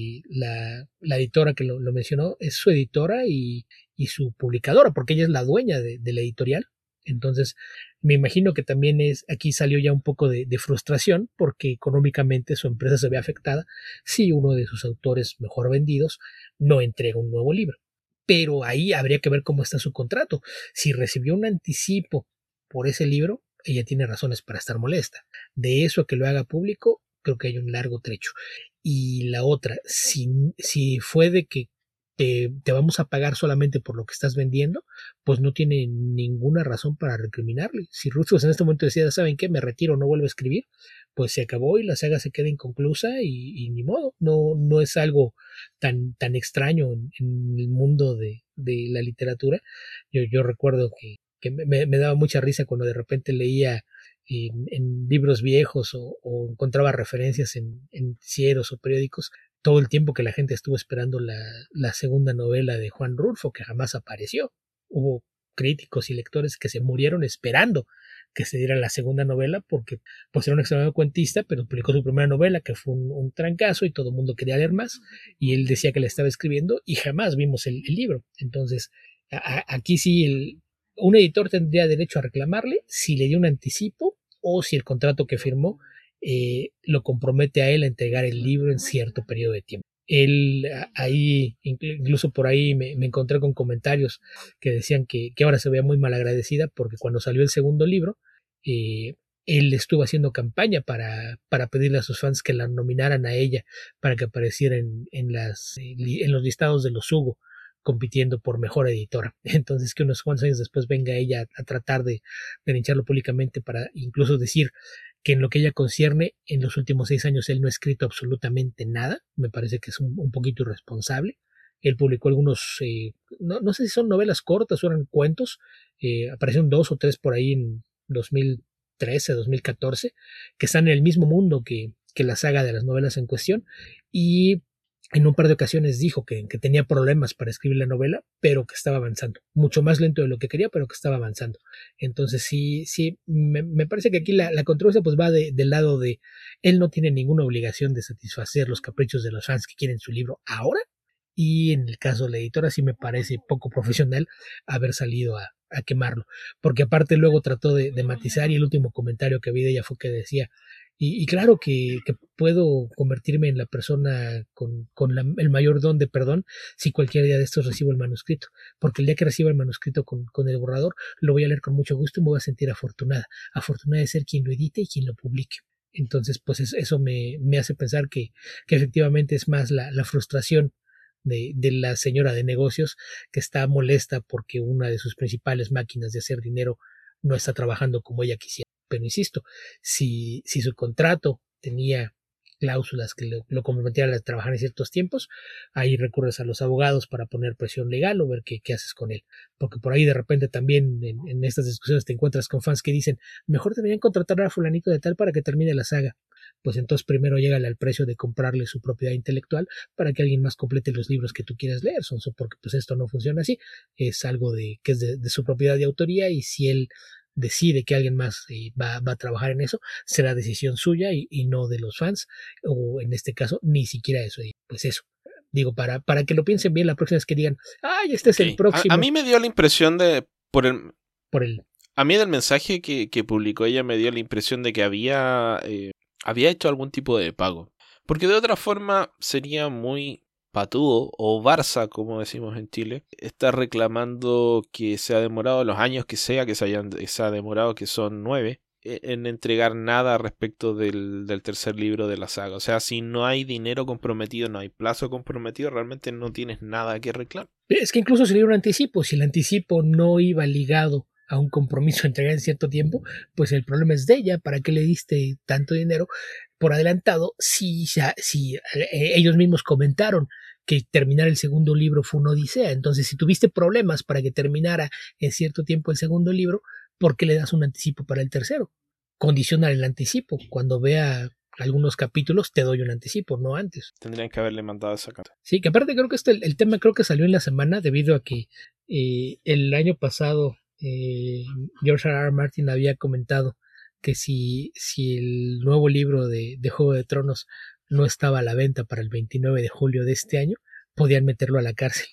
la editora que lo mencionó es su editora y su publicadora, porque ella es la dueña de la editorial. Entonces, me imagino que también aquí salió ya un poco de frustración, porque económicamente su empresa se ve afectada si uno de sus autores mejor vendidos no entrega un nuevo libro. Pero ahí habría que ver cómo está su contrato. Si recibió un anticipo por ese libro, ella tiene razones para estar molesta. De eso a que lo haga público, creo que hay un largo trecho. Y la otra, si fue de que te vamos a pagar solamente por lo que estás vendiendo, pues no tiene ninguna razón para recriminarle. Si Rothfuss en este momento decía, ¿saben qué? Me retiro, no vuelvo a escribir, pues se acabó y la saga se queda inconclusa y ni modo. No es algo tan extraño en el mundo de la literatura. Yo recuerdo que me daba mucha risa cuando de repente leía en libros viejos o encontraba referencias en noticieros o periódicos todo el tiempo que la gente estuvo esperando la segunda novela de Juan Rulfo, que jamás apareció. Hubo críticos y lectores que se murieron esperando que se diera la segunda novela, porque pues era un extraordinario cuentista, pero publicó su primera novela, que fue un trancazo, y todo el mundo quería leer más, y él decía que la estaba escribiendo, y jamás vimos el libro. Entonces, aquí sí, un editor tendría derecho a reclamarle si le dio un anticipo, o si el contrato que firmó lo compromete a él a entregar el libro en cierto periodo de tiempo. Él ahí, incluso por ahí me encontré con comentarios que decían que ahora se veía muy mal agradecida, porque cuando salió el segundo libro, él estuvo haciendo campaña para pedirle a sus fans que la nominaran a ella para que apareciera en los listados de los Hugo, compitiendo por mejor editora. Entonces, que unos cuantos años después venga ella a tratar de lincharlo públicamente, para incluso decir que en lo que ella concierne, en los últimos 6 años él no ha escrito absolutamente nada, me parece que es un poquito irresponsable. Él publicó algunos, no sé si son novelas cortas o eran cuentos, aparecieron 2 o 3 por ahí en 2013, 2014, que están en el mismo mundo que la saga de las novelas en cuestión, y en un par de ocasiones dijo que tenía problemas para escribir la novela, pero que estaba avanzando, mucho más lento de lo que quería, pero que estaba avanzando. Entonces sí, me parece que aquí la controversia pues va del lado de él no tiene ninguna obligación de satisfacer los caprichos de los fans que quieren su libro ahora, y en el caso de la editora sí me parece poco profesional haber salido a quemarlo, porque aparte luego trató de matizar, y el último comentario que vi de ella fue que decía, y claro que puedo convertirme en la persona con el mayor don de perdón si cualquier día de estos recibo el manuscrito, porque el día que reciba el manuscrito con el borrador, lo voy a leer con mucho gusto y me voy a sentir afortunada de ser quien lo edite y quien lo publique. Entonces pues eso me hace pensar que efectivamente es más la frustración de la señora de negocios, que está molesta porque una de sus principales máquinas de hacer dinero no está trabajando como ella quisiera. Pero insisto, si su contrato tenía cláusulas que lo comprometieran a trabajar en ciertos tiempos, ahí recurres a los abogados para poner presión legal o ver qué haces con él. Porque por ahí de repente también en estas discusiones te encuentras con fans que dicen, mejor deberían contratar a fulanito de tal para que termine la saga. Pues entonces primero llégale al precio de comprarle su propiedad intelectual para que alguien más complete los libros que tú quieras leer, Sonso, porque pues esto no funciona así. Es algo que es de su propiedad de autoría, y si él decide que alguien más va a trabajar en eso, será decisión suya y no de los fans, o en este caso ni siquiera eso. Y pues eso, digo, para que lo piensen bien la próxima vez que digan, ay, este es el próximo. A mí me dio la impresión de, a mí del mensaje que publicó ella, me dio la impresión de que había hecho algún tipo de pago, porque de otra forma sería muy patudo o Barça, como decimos en Chile, está reclamando que se ha demorado los años que sea, que se ha demorado, que son 9, en entregar nada respecto del tercer libro de la saga. O sea, si no hay dinero comprometido, no hay plazo comprometido, realmente no tienes nada que reclamar. Es que incluso sería un anticipo, si el anticipo no iba ligado a un compromiso de entregar en cierto tiempo, pues el problema es de ella. ¿Para qué le diste tanto dinero por adelantado si ellos mismos comentaron que terminar el segundo libro fue una odisea? Entonces, si tuviste problemas para que terminara en cierto tiempo el segundo libro, ¿por qué le das un anticipo para el tercero? Condiciona el anticipo. Cuando vea algunos capítulos te doy un anticipo, no antes. Tendrían que haberle mandado esa carta. Sí, que aparte creo que el tema creo que salió en la semana, debido a que el año pasado George R.R. Martin había comentado que si el nuevo libro de Juego de Tronos no estaba a la venta para el 29 de julio de este año, podían meterlo a la cárcel.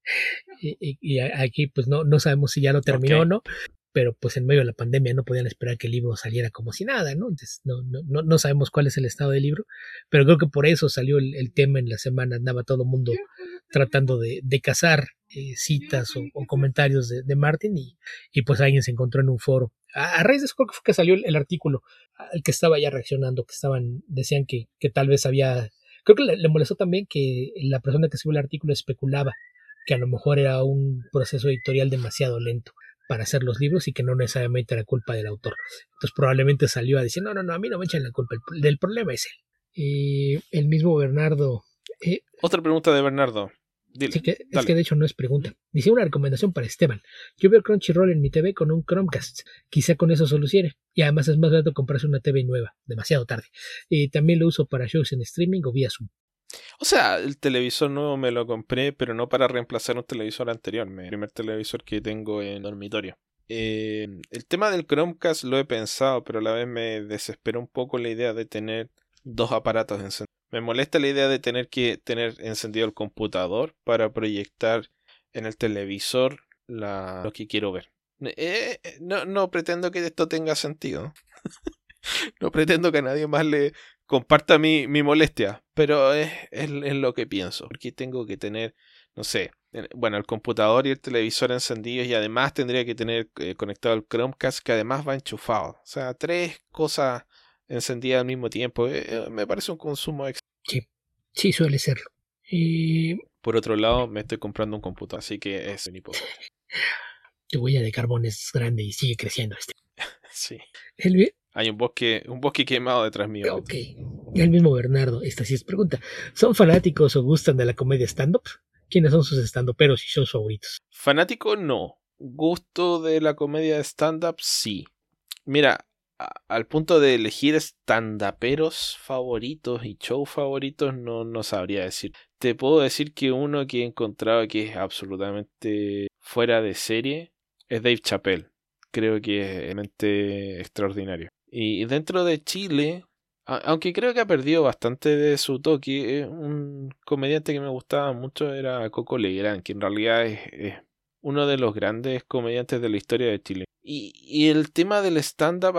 y aquí pues no sabemos si ya lo terminó o no, pero pues en medio de la pandemia no podían esperar que el libro saliera como si nada, ¿no? Entonces no sabemos cuál es el estado del libro, pero creo que por eso salió el tema en la semana. Andaba todo el mundo tratando de cazar citas o comentarios de Martin, y pues alguien se encontró en un foro. A raíz de eso creo que fue que salió el artículo al que estaba ya reaccionando, que decían que tal vez creo que le molestó también que la persona que escribió el artículo especulaba que a lo mejor era un proceso editorial demasiado lento para hacer los libros y que no necesariamente era culpa del autor. Entonces probablemente salió a decir, no, a mí no me echen la culpa, del problema es él. El mismo Bernardo. Otra pregunta de Bernardo. Dile, sí, es que de hecho no es pregunta. Dice una recomendación para Esteban. Yo veo Crunchyroll en mi TV con un Chromecast. Quizá con eso solucione. Y además es más barato comprarse una TV nueva, demasiado tarde. También lo uso para shows en streaming o vía Zoom. O sea, el televisor nuevo me lo compré, pero no para reemplazar un televisor anterior. El primer televisor que tengo en dormitorio. El tema del Chromecast lo he pensado, pero a la vez me desespera un poco la idea de tener dos aparatos encendidos. Me molesta la idea de tener que tener encendido el computador para proyectar en el televisor lo que quiero ver. No pretendo que esto tenga sentido. No pretendo que a nadie más le comparta mi molestia, pero es lo que pienso. Porque tengo que tener, no sé, bueno, el computador y el televisor encendidos y además tendría que tener conectado el Chromecast que además va enchufado. O sea, tres cosas encendidas al mismo tiempo. Me parece un consumo extra. Sí, suele serlo. Por otro lado, me estoy comprando un computador, así que es un hipótesis. Tu huella de carbón es grande y sigue creciendo. Sí. El, Hay un bosque quemado detrás mío. ok. El mismo Bernardo, esta sí es pregunta. ¿Son fanáticos o gustan de la comedia stand-up? ¿Quiénes son sus stand-uperos y shows favoritos? Fanático no. Gusto de la comedia de stand-up sí. Mira, al punto de elegir stand-uperos favoritos y shows favoritos no sabría decir. Te puedo decir que uno que he encontrado que es absolutamente fuera de serie es Dave Chappelle. Creo que es realmente extraordinario. Y dentro de Chile, aunque creo que ha perdido bastante de su toque, un comediante que me gustaba mucho era Coco Legrand, que en realidad es uno de los grandes comediantes de la historia de Chile. Y el tema del stand-up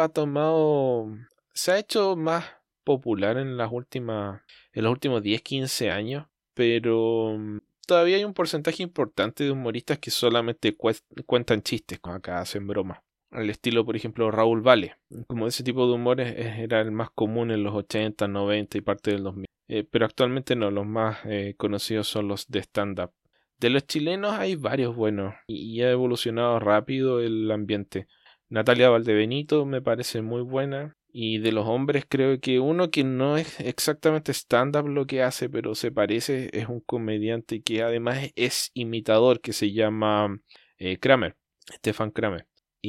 se ha hecho más popular en los últimos 10-15 años, pero todavía hay un porcentaje importante de humoristas que solamente cuentan chistes cuando acá hacen bromas. Al estilo, por ejemplo, Raúl Vale. Como ese tipo de humor era el más común en los 80, 90 y parte del 2000. Pero actualmente no, los más conocidos son los de stand-up. De los chilenos hay varios buenos y ha evolucionado rápido el ambiente. Natalia Valdebenito me parece muy buena. Y de los hombres creo que uno que no es exactamente stand-up lo que hace, pero se parece, es un comediante que además es imitador, que se llama Kramer, Stefan Kramer.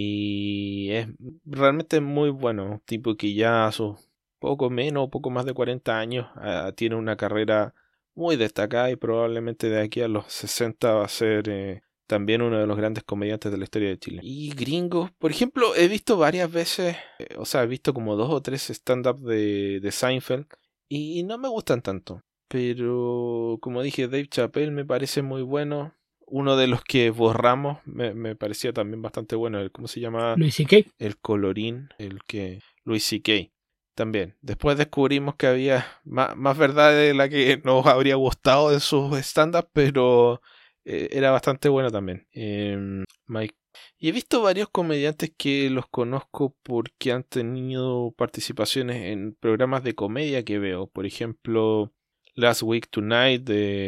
Y es realmente muy bueno, un tipo que ya a sus poco más de 40 años tiene una carrera muy destacada y probablemente de aquí a los 60 va a ser también uno de los grandes comediantes de la historia de Chile. Y gringos, por ejemplo, he visto varias veces, he visto como 2 o 3 stand-up de Seinfeld y no me gustan tanto. Pero como dije, Dave Chappelle me parece muy bueno. Uno de los que borramos me parecía también bastante bueno. ¿Cómo se llama? Luis C.K. El colorín, Louis C.K. También. Después descubrimos que había más verdad de la que nos habría gustado en sus stand-up, pero era bastante bueno también. Mike. Y he visto varios comediantes que los conozco porque han tenido participaciones en programas de comedia que veo. Por ejemplo, Last Week Tonight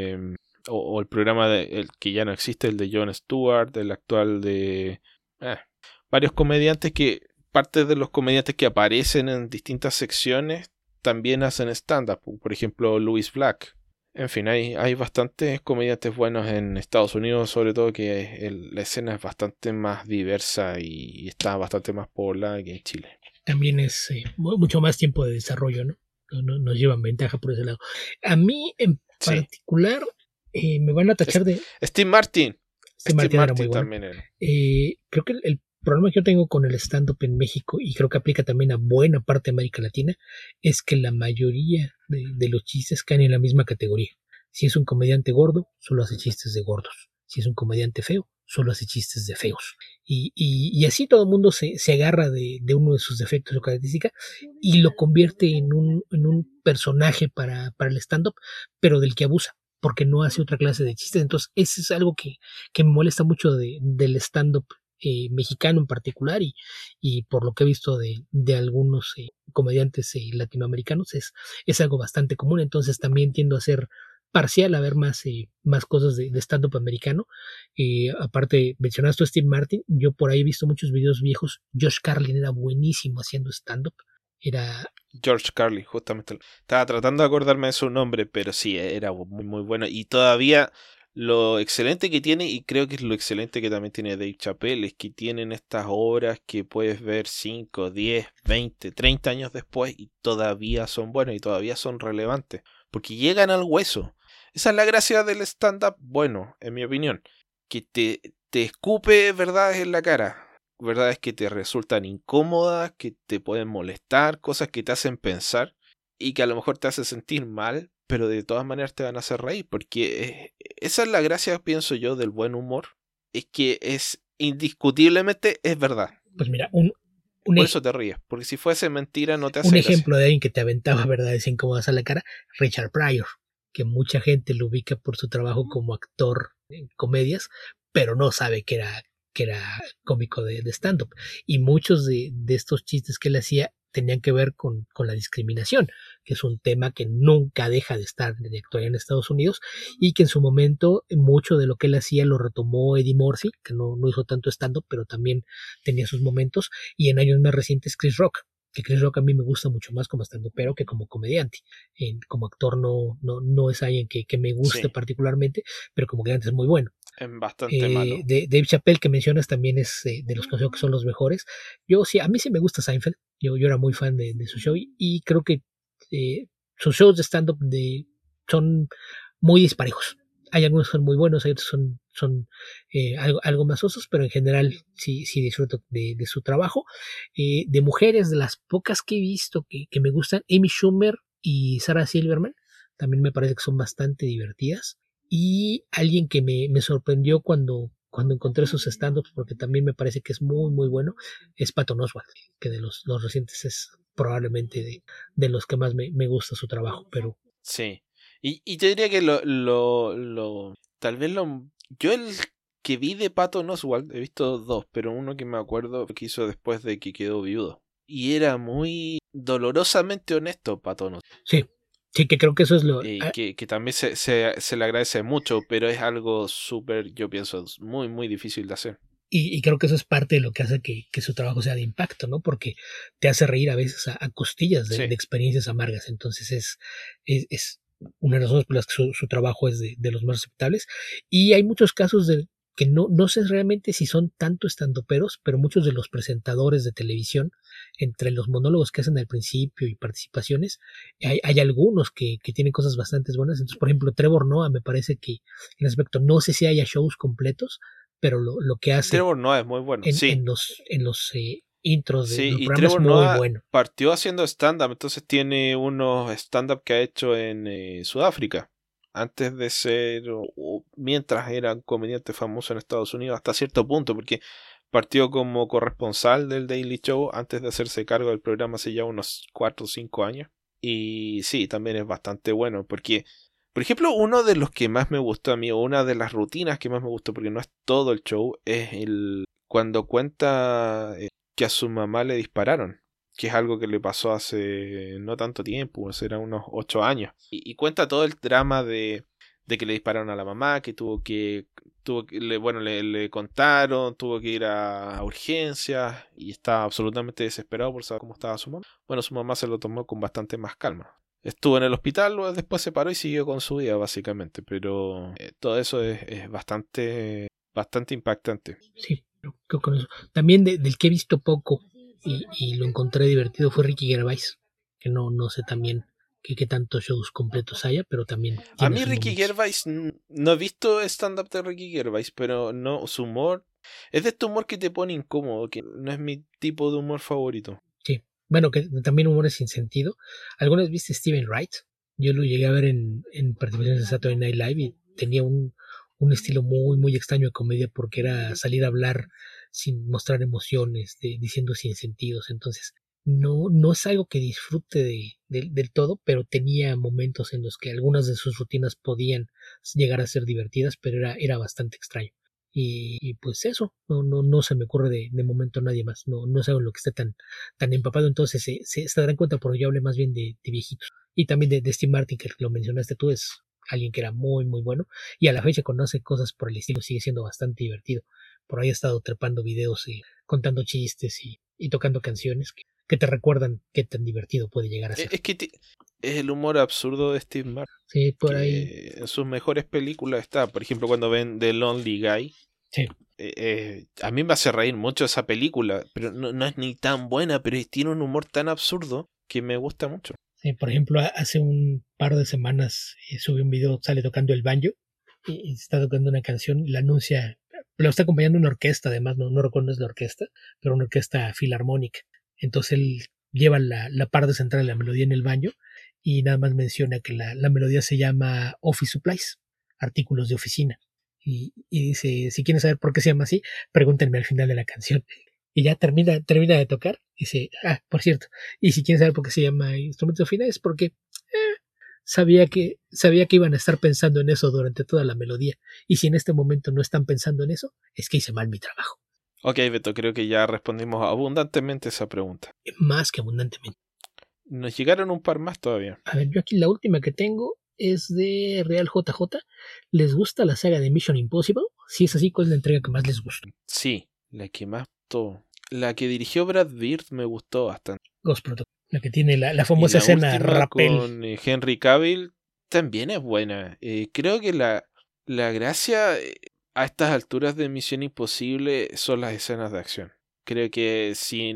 o el programa el que ya no existe, el de Jon Stewart, el actual de varios comediantes que, parte de los comediantes que aparecen en distintas secciones, también hacen stand-up. Por ejemplo, Louis Black. En fin, hay bastantes comediantes buenos en Estados Unidos, sobre todo que la escena es bastante más diversa y está bastante más poblada que en Chile. También es mucho más tiempo de desarrollo, ¿no? Nos llevan ventaja por ese lado. A mí en particular me van a tachar de... Steve Martin. Steve Martin era muy bueno. También era. Creo que el problema que yo tengo con el stand-up en México, y creo que aplica también a buena parte de América Latina, es que la mayoría de los chistes caen en la misma categoría. Si es un comediante gordo, solo hace chistes de gordos. Si es un comediante feo, solo hace chistes de feos. Y así todo el mundo se agarra de uno de sus defectos o características y lo convierte en un personaje para el stand-up, pero del que abusa, porque no hace otra clase de chistes. Entonces, eso es algo que me molesta mucho del stand-up mexicano en particular y por lo que he visto de algunos comediantes latinoamericanos es algo bastante común. Entonces también tiendo a ser parcial, a ver más cosas de stand-up americano. Aparte, mencionaste a Steve Martin, yo por ahí he visto muchos videos viejos. Josh Carlin era buenísimo haciendo stand-up. Era George Carlin, justamente. Estaba tratando de acordarme de su nombre, pero sí, era muy, muy bueno. Y todavía lo excelente que tiene, y creo que es lo excelente que también tiene Dave Chappelle, es que tienen estas obras que puedes ver 5, 10, 20, 30 años después y todavía son buenas y todavía son relevantes. Porque llegan al hueso. Esa es la gracia del stand-up bueno, en mi opinión. Que te escupe verdades en la cara. verdades que te resultan incómodas, que te pueden molestar, cosas que te hacen pensar y que a lo mejor te hacen sentir mal, pero de todas maneras te van a hacer reír, porque esa es la gracia, pienso yo, del buen humor, es que es indiscutiblemente es verdad. Pues mira, Por eso te ríes, porque si fuese mentira no te un hace gracia. ejemplo de alguien que te aventaba verdades incómodas a la cara, Richard Pryor, que mucha gente lo ubica por su trabajo como actor en comedias, pero no sabe que era cómico de stand-up. Y muchos de estos chistes que él hacía tenían que ver con la discriminación, que es un tema que nunca deja de estar de actualidad en Estados Unidos y que en su momento mucho de lo que él hacía lo retomó Eddie Murphy, que no hizo tanto stand-up, pero también tenía sus momentos, y en años más recientes Chris Rock, que Chris Rock a mí me gusta mucho más como stand-upero que como comediante. Como actor no es alguien que me guste Sí, particularmente, pero como comediante es muy bueno. es bastante malo. Dave Chappelle, que mencionas, también es de los que creo que son los mejores. Yo sí, a mí sí me gusta Seinfeld. Yo era muy fan de su show y creo que sus shows de stand-up son muy disparejos. Hay algunos que son muy buenos, hay otros son algo más osos, pero en general sí disfruto de su trabajo. De mujeres, de las pocas que he visto que me gustan, Amy Schumer y Sarah Silverman, también me parece que son bastante divertidas. Y alguien que me sorprendió cuando encontré sus stand-ups, porque también me parece que es muy bueno, es Patton Oswalt, que de los recientes es probablemente de los que más me gusta su trabajo. Pero Sí. Y te diría que tal vez yo el que vi de Patton Oswalt, he visto dos, pero uno que me acuerdo que hizo después de que quedó viudo. Y era muy dolorosamente honesto, Patton Oswalt. sí, sí que creo que eso es lo... Que también se le agradece mucho, pero es algo súper, yo pienso, muy difícil de hacer. Y creo que eso es parte de lo que hace que su trabajo sea de impacto, ¿no? Porque te hace reír a veces a costillas de Sí. experiencias amargas. Entonces es una de las razones por las que su trabajo es de los más aceptables. Y hay muchos casos de que no sé realmente si son tanto estandoperos, pero muchos de los presentadores de televisión, entre los monólogos que hacen al principio y participaciones, hay algunos que tienen cosas bastante buenas. Entonces, por ejemplo, Trevor Noah me parece que en aspecto, no sé si haya shows completos, pero lo que hace Trevor Noah es muy bueno, sí. en los intros Sí, del y programa es Trevor muy Noah bueno. partió haciendo stand-up, entonces tiene unos stand-up que ha hecho en Sudáfrica. Antes de ser, o mientras era un comediante famoso en Estados Unidos, hasta cierto punto, porque partió como corresponsal del Daily Show antes de hacerse cargo del programa hace ya unos 4 o 5 años. Y sí, también es bastante bueno, porque, por ejemplo, uno de los que más me gustó a mí, o una de las rutinas que más me gustó, porque no es todo el show, es el cuando cuenta que a su mamá le dispararon, que es algo que le pasó hace no tanto tiempo, pues eran unos 8 años. Y cuenta todo el drama de que le dispararon a la mamá, que bueno, le contaron, tuvo que ir a urgencias y estaba absolutamente desesperado por saber cómo estaba su mamá. Bueno, su mamá se lo tomó con bastante más calma. Estuvo en el hospital, luego después se paró y siguió con su vida, básicamente. Pero todo eso es bastante impactante. Sí, creo con eso. También del que he visto poco y lo encontré divertido fue Ricky Gervais, que no sé también qué tantos shows completos haya, pero también A tiene mí sus Ricky momentos. Gervais, no he visto stand-up de Ricky Gervais, pero no, su humor es de este humor que te pone incómodo, que no es mi tipo de humor favorito. Sí, bueno, que también humores sin sentido. ¿Algunas viste Steven Wright? Yo lo llegué a ver en participaciones de Saturday Night Live y tenía un estilo muy extraño de comedia porque era salir a hablar sin mostrar emociones, diciendo sin sentidos. Entonces, no es algo que disfrute del todo, pero tenía momentos en los que algunas de sus rutinas podían llegar a ser divertidas, pero era bastante extraño. Y pues eso, no se me ocurre de momento nadie más, no es algo en lo que esté tan empapado, entonces se darán cuenta porque yo hablé más bien de viejitos. Y también de Steve Martin, que lo mencionaste tú, es alguien que era muy bueno, y a la fecha cuando hace cosas por el estilo sigue siendo bastante divertido. Por ahí ha estado trepando videos y contando chistes y tocando canciones que te recuerdan qué tan divertido puede llegar a ser. Es que es el humor absurdo de Steve Martin, Sí, por ahí. que en sus mejores películas está, por ejemplo, cuando ven The Lonely Guy. Sí. A mí me hace reír mucho esa película, pero no es ni tan buena, pero tiene un humor tan absurdo que me gusta mucho. Sí, por ejemplo, hace un par de semanas subí un video, sale tocando el banjo y está tocando una canción, la anuncia lo está acompañando una orquesta, además, no recuerdo es la orquesta, pero una orquesta filarmónica. Entonces él lleva la parte central de la melodía en el baño y nada más menciona que la melodía se llama Office Supplies, artículos de oficina. Y dice, si quieren saber por qué se llama así, pregúntenme al final de la canción. Y ya termina de tocar. Dice, por cierto, y si quieren saber por qué se llama instrumentos de oficina, es porque sabía que iban a estar pensando en eso durante toda la melodía. Y si en este momento no están pensando en eso, es que hice mal mi trabajo. Ok, Beto, creo que ya respondimos abundantemente esa pregunta. Más que abundantemente. Nos llegaron un par más todavía. A ver, yo aquí la última que tengo es de Real JJ. ¿Les gusta la saga de Mission Impossible? Si es así, ¿cuál es la entrega que más les gustó? Sí, la que más gustó. La que dirigió Brad Bird me gustó bastante. Ghost Protocol, la que tiene la famosa escena rappel. Con Henry Cavill también es buena. Creo que la gracia a estas alturas de Misión Imposible son las escenas de acción. Creo que si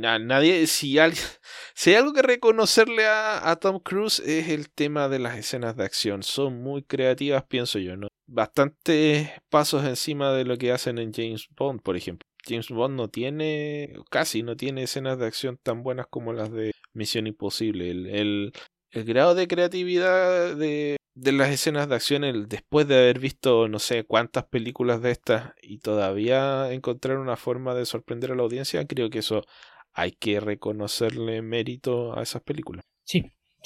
hay algo que reconocerle a Tom Cruise es el tema de las escenas de acción. Son muy creativas, pienso yo, ¿no? Bastantes pasos encima de lo que hacen en James Bond, por ejemplo. James Bond casi no tiene escenas de acción tan buenas como las de Misión Imposible. El grado de creatividad de las escenas de acción, después de haber visto no sé cuántas películas de estas y todavía encontrar una forma de sorprender a la audiencia, creo que eso hay que reconocerle mérito a esas películas. Sí,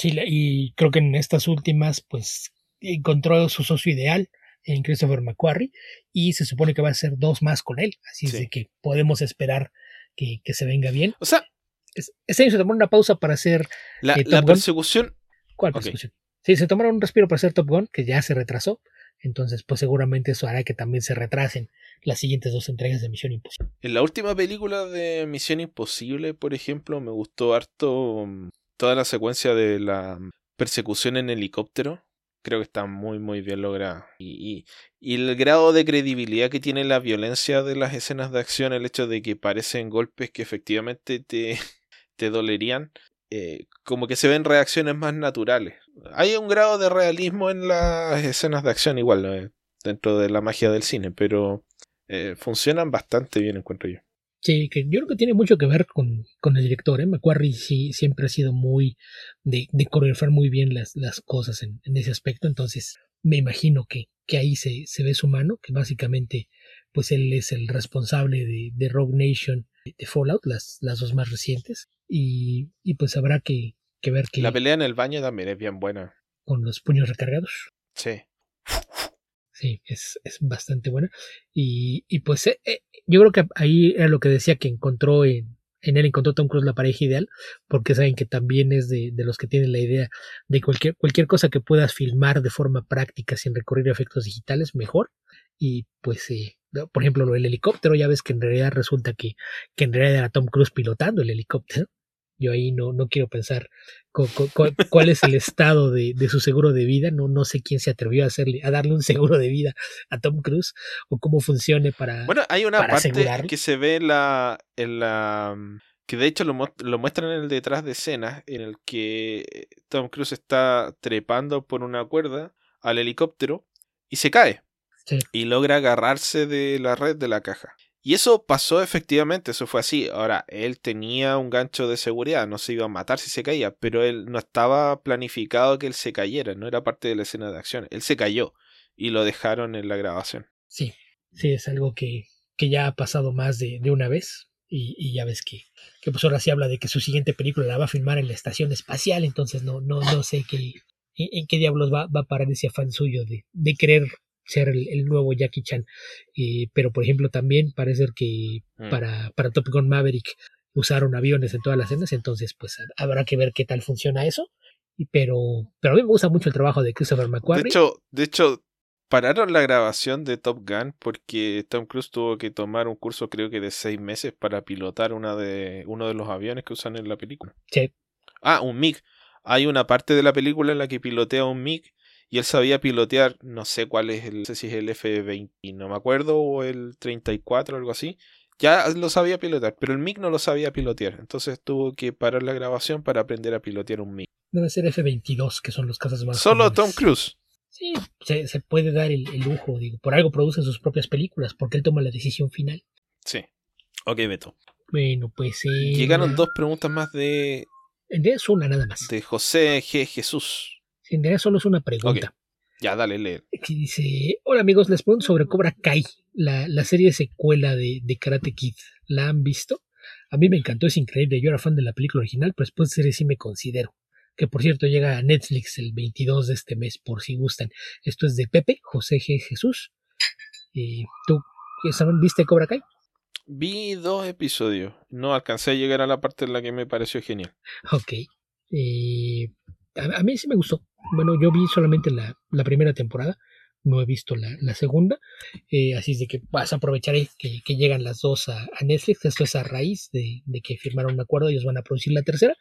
y creo que en estas últimas pues encontró su socio ideal en Christopher McQuarrie y se supone que va a ser 2 más con él, así es de que podemos esperar que se venga bien. O sea, este año se tomó una pausa para hacer la persecución. ¿Cuál persecución? Okay. Sí, se tomaron un respiro para hacer Top Gun, que ya se retrasó. Entonces, pues seguramente eso hará que también se retrasen las siguientes 2 entregas de Misión Imposible. En la última película de Misión Imposible, por ejemplo, me gustó harto toda la secuencia de la persecución en helicóptero. Creo que está muy muy bien lograda. Y el grado de credibilidad que tiene la violencia de las escenas de acción, el hecho de que parecen golpes que efectivamente te dolerían, como que se ven reacciones más naturales. Hay un grado de realismo en las escenas de acción igual, ¿no? Dentro de la magia del cine, pero funcionan bastante bien, encuentro yo. Sí, que yo creo que tiene mucho que ver con el director, McQuarrie sí siempre ha sido muy de coreografiar muy bien las cosas en ese aspecto, entonces me imagino que ahí se ve su mano, que básicamente pues él es el responsable de Rogue Nation, de Fallout, las 2 más recientes, y pues habrá que ver que... La pelea en el baño también es bien buena. Con los puños recargados. Sí. Sí, es bastante buena. Y pues yo creo que ahí era lo que decía que encontró en él encontró Tom Cruise la pareja ideal, porque saben que también es de los que tienen la idea de cualquier cosa que puedas filmar de forma práctica sin recurrir a efectos digitales, mejor. Y pues, por ejemplo, lo del helicóptero, ya ves que en realidad resulta que en realidad era Tom Cruise pilotando el helicóptero. Yo ahí no quiero pensar cuál es el estado de su seguro de vida. No sé quién se atrevió a darle un seguro de vida a Tom Cruise o cómo funcione para. Bueno, hay una parte asegurarlo. Que se ve en la que de hecho lo muestran en el detrás de escenas, en el que Tom Cruise está trepando por una cuerda al helicóptero y se cae. Sí. Y logra agarrarse de la red de la caja. Y eso pasó efectivamente, eso fue así. Ahora, él tenía un gancho de seguridad, no se iba a matar si se caía, pero él no estaba planificado que él se cayera, no era parte de la escena de acción. Él se cayó y lo dejaron en la grabación. Sí, es algo que ya ha pasado más de una vez. Y ya ves que pues ahora sí habla de que su siguiente película la va a filmar en la estación espacial, entonces no sé en qué diablos va a parar ese afán suyo de querer ser el nuevo Jackie Chan. Pero por ejemplo también parece que para Top Gun Maverick usaron aviones en todas las escenas, entonces pues habrá que ver qué tal funciona eso. Pero a mí me gusta mucho el trabajo de Christopher McQuarrie. De hecho pararon la grabación de Top Gun porque Tom Cruise tuvo que tomar un curso creo que de 6 meses para pilotar uno de los aviones que usan en la película. Sí. Un MiG. Hay una parte de la película en la que pilotea un MiG y él sabía pilotear, no sé cuál es, no sé si es el F-20, no me acuerdo, o el 34 o algo así. Ya lo sabía pilotar, pero el MiG no lo sabía pilotear. Entonces tuvo que parar la grabación para aprender a pilotear un MiG. Debe ser F-22, que son los casos más Solo comunes. Tom Cruise. Sí, se puede dar el lujo, digo, por algo produce sus propias películas, porque él toma la decisión final. Sí. Ok, Beto. Bueno, pues Llegaron dos preguntas más de en realidad es una nada más. José G. Jesús. En realidad solo es una Ok. pregunta. Ya, dale, lee. Que dice, hola amigos, les pregunto sobre Cobra Kai, la serie secuela de Karate Kid. ¿La han visto? A mí me encantó, es increíble. Yo era fan de la película original, pero después de serie sí me considero. Que por cierto llega a Netflix el 22 de este mes, por si gustan. Esto es de Pepe, José G. Jesús. ¿Tú viste Cobra Kai? Vi 2 episodios. No alcancé a llegar a la parte en la que me pareció genial. Ok. A mí sí me gustó. Bueno, yo vi solamente la primera temporada. No he visto la segunda. Así es de que vas a aprovechar que llegan las dos a Netflix. Esto es a raíz de que firmaron un acuerdo. Ellos van a producir la tercera.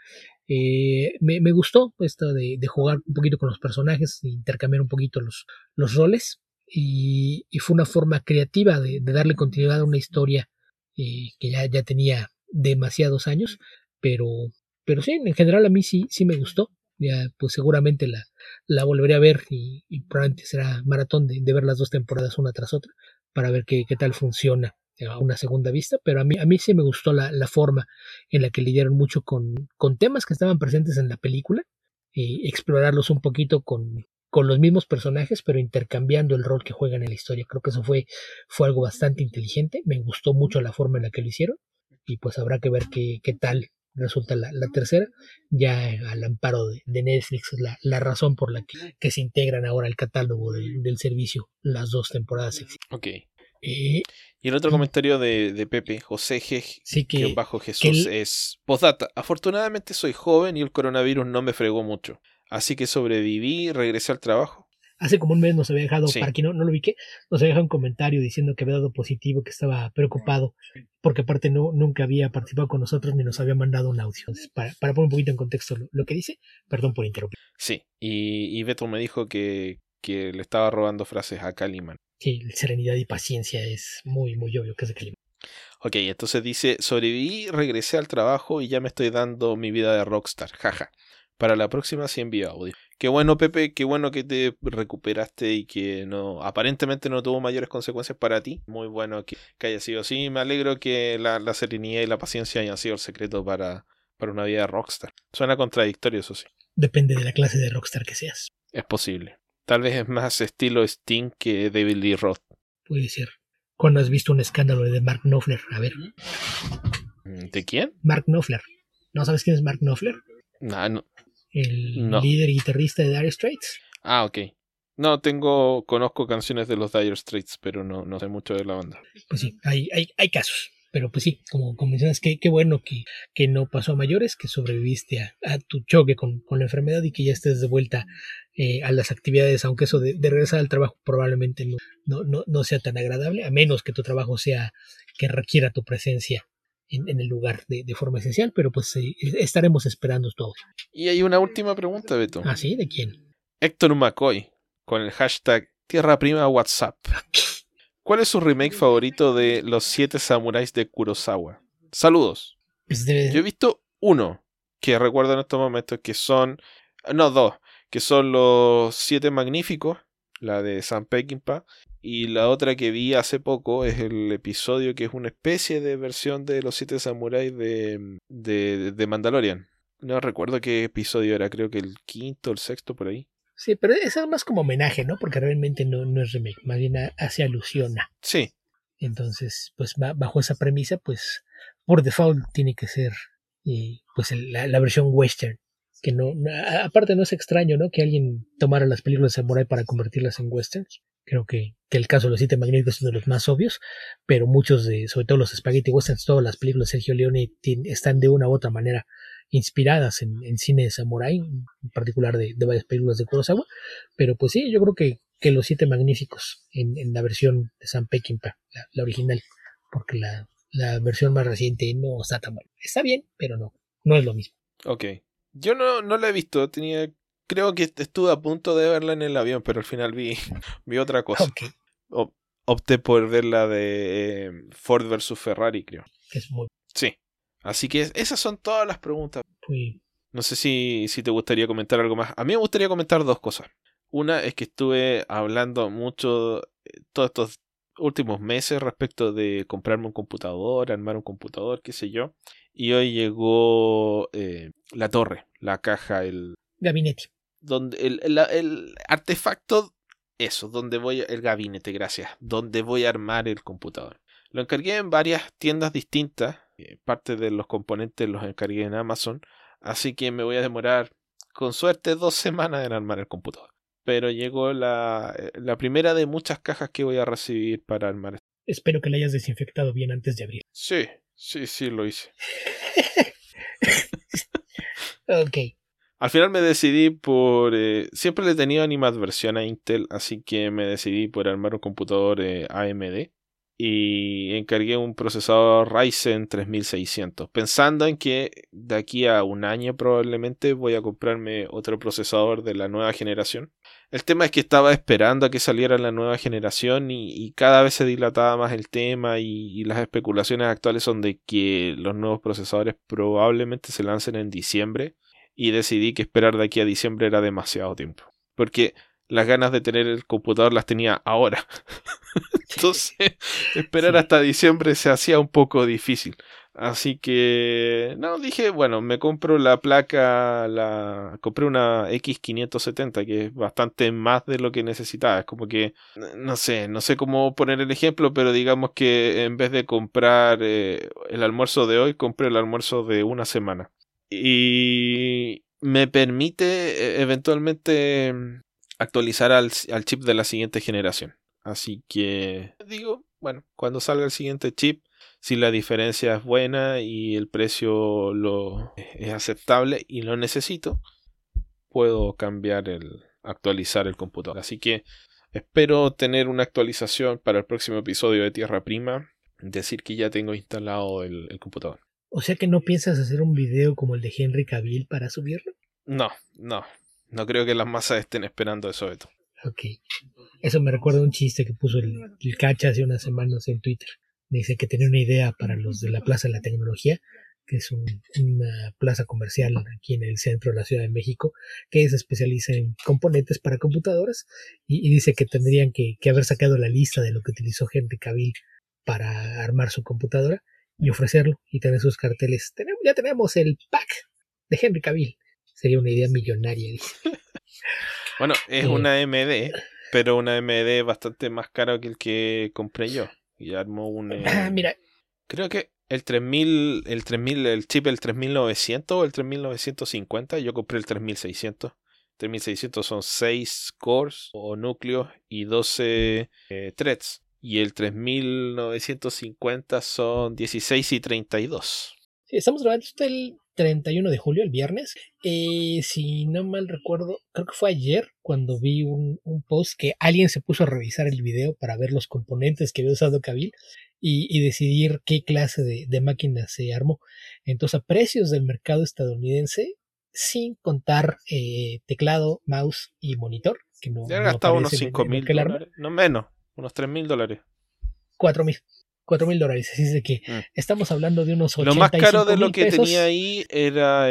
Me gustó esto de jugar un poquito con los personajes, de intercambiar un poquito los roles. Y fue una forma creativa de darle continuidad a una historia que ya tenía demasiados años. Pero sí, en general a mí sí me gustó. Ya, pues seguramente la volveré a ver y probablemente será maratón de ver las 2 temporadas una tras otra para ver qué tal funciona a una segunda vista. Pero a mí sí me gustó la forma en la que lidiaron mucho con temas que estaban presentes en la película, explorarlos un poquito con los mismos personajes, pero intercambiando el rol que juegan en la historia. Creo que eso fue algo bastante inteligente. Me gustó mucho la forma en la que lo hicieron y pues habrá que ver qué tal resulta la tercera, ya al amparo de Netflix, es la razón por la que se integran ahora al catálogo del servicio las 2 temporadas. Ok. Y el otro comentario de Pepe, José G. Sí que bajo Jesús es postdata. Afortunadamente soy joven y el coronavirus no me fregó mucho. Así que sobreviví y regresé al trabajo. Hace como un mes nos había dejado, para quien no lo ubique, nos había dejado un comentario diciendo que había dado positivo, que estaba preocupado, porque aparte nunca había participado con nosotros ni nos había mandado un audio. Entonces, para poner un poquito en contexto lo que dice, perdón por interrumpir. Sí, y Beto me dijo que le estaba robando frases a Caliman. Sí, serenidad y paciencia es muy, muy obvio que es de Caliman. Ok, entonces dice, sobreviví, regresé al trabajo y ya me estoy dando mi vida de rockstar, jaja. Para la próxima sí envío audio. Qué bueno, Pepe, qué bueno que te recuperaste y que aparentemente no tuvo mayores consecuencias para ti. Muy bueno que haya sido así. Me alegro que la serenidad y la paciencia hayan sido el secreto para una vida de rockstar. Suena contradictorio, eso sí. Depende de la clase de rockstar que seas. Es posible. Tal vez es más estilo Sting que David Lee Roth. Puede ser. ¿Cuándo has visto un escándalo de Mark Knopfler? A ver. ¿De quién? Mark Knopfler. ¿No sabes quién es Mark Knopfler? No. El líder y guitarrista de Dire Straits. Ah, ok. No, conozco canciones de los Dire Straits, pero no sé mucho de la banda. Pues sí, hay casos. Pero pues sí, como mencionas, qué bueno que no pasó a mayores, que sobreviviste a tu choque con la enfermedad y que ya estés de vuelta a las actividades, aunque eso de regresar al trabajo probablemente no sea tan agradable, a menos que tu trabajo sea que requiera tu presencia en el lugar de forma esencial, pero pues estaremos esperando todo. Y hay una última pregunta, Beto. ¿Ah, sí? ¿De quién? Héctor McCoy, con el hashtag Tierra Prima WhatsApp. ¿Cuál es su remake favorito de Los 7 Samuráis de Kurosawa? Saludos. Pues Yo he visto uno que recuerdo en estos momentos que son... No, dos. Que son Los 7 Magníficos, la de Sam Peckinpah. Y la otra que vi hace poco es el episodio que es una especie de versión de Los 7 Samuráis de Mandalorian. No recuerdo qué episodio era, creo que el quinto o el sexto por ahí. Sí, pero eso es más como homenaje, ¿no? Porque realmente no es remake, más bien hace alusión a. Sí. Entonces, pues bajo esa premisa, pues por default tiene que ser pues la versión western. Que aparte no es extraño, ¿no? Que alguien tomara las películas de samurai para convertirlas en westerns. Creo que el caso de Los 7 Magníficos es uno de los más obvios, pero muchos sobre todo los spaghetti westerns, todas las películas de Sergio Leone están de una u otra manera inspiradas en cine de samurái, en particular de varias películas de Kurosawa, pero pues sí, yo creo que Los 7 Magníficos en la versión de Sam Peckinpah, la original, porque la versión más reciente no está tan buena. Está bien, pero no es lo mismo. Ok. Yo no la he visto, creo que estuve a punto de verla en el avión, pero al final vi otra cosa. Okay. Opté por ver la de Ford vs Ferrari, creo. Es muy... Sí. Así que esas son todas las preguntas. Sí. No sé si te gustaría comentar algo más. A mí me gustaría comentar dos cosas. Una es que estuve hablando mucho todos estos últimos meses respecto de comprarme un computador, armar un computador, qué sé yo. Y hoy llegó la torre, la caja, Gabinete. el artefacto, eso, el gabinete, gracias, donde voy a armar el computador. Lo encargué en varias tiendas distintas, parte de los componentes los encargué en Amazon, así que me voy a demorar, con suerte, 2 semanas en armar el computador. Pero llegó la primera de muchas cajas que voy a recibir para armar. Espero que la hayas desinfectado bien antes de abrir. Sí, lo hice. Ok. Al final me decidí por... siempre le he tenido animadversión a Intel, así que me decidí por armar un computador AMD. Y encargué un procesador Ryzen 3600, pensando en que de aquí a un año probablemente voy a comprarme otro procesador de la nueva generación. El tema es que estaba esperando a que saliera la nueva generación y cada vez se dilataba más el tema y las especulaciones actuales son de que los nuevos procesadores probablemente se lancen en diciembre y decidí que esperar de aquí a diciembre era demasiado tiempo. Porque las ganas de tener el computador las tenía ahora. Entonces, esperar hasta diciembre se hacía un poco difícil. Así que, no, dije, bueno, me compro la placa, compré una X570, que es bastante más de lo que necesitaba. Es como que, no sé cómo poner el ejemplo, pero digamos que en vez de comprar el almuerzo de hoy, compré el almuerzo de una semana. Y me permite eventualmente actualizar al chip de la siguiente generación. Así que digo, bueno, cuando salga el siguiente chip, si la diferencia es buena y el precio es aceptable y lo necesito, puedo actualizar el computador. Así que espero tener una actualización para el próximo episodio de Tierra Prima, decir que ya tengo instalado el computador. O sea que no piensas hacer un video como el de Henry Cavill para subirlo. No creo que las masas estén esperando eso, Beto. Ok. Eso me recuerda a un chiste que puso el Cacha hace unas semanas en Twitter. Dice que tenía una idea para los de la Plaza de la Tecnología, que es una plaza comercial aquí en el centro de la Ciudad de México, que se especializa en componentes para computadoras, y dice que tendrían que haber sacado la lista de lo que utilizó Henry Cavill para armar su computadora y ofrecerlo y tener sus carteles. Ya tenemos el pack de Henry Cavill. Sería una idea millonaria, dice. Bueno, es una AMD, pero una AMD bastante más caro que el que compré yo. Y armó mira. Creo que el 3000, el chip el 3900 o el 3950, yo compré el 3600. 3600 son 6 cores o núcleos y 12 threads. Y el 3950 son 16 y 32. Sí, estamos grabando esto el 31 de julio, el viernes. Si no mal recuerdo, creo que fue ayer cuando vi un post que alguien se puso a revisar el video para ver los componentes que había usado Cavill y decidir qué clase de máquina se armó. Entonces, a precios del mercado estadounidense, sin contar teclado, mouse y monitor, que no ya he gastado unos $5,000, no menos, unos $3000. $4,000, así es de que estamos hablando de unos 85,000 pesos. Lo más caro de lo que tenía ahí era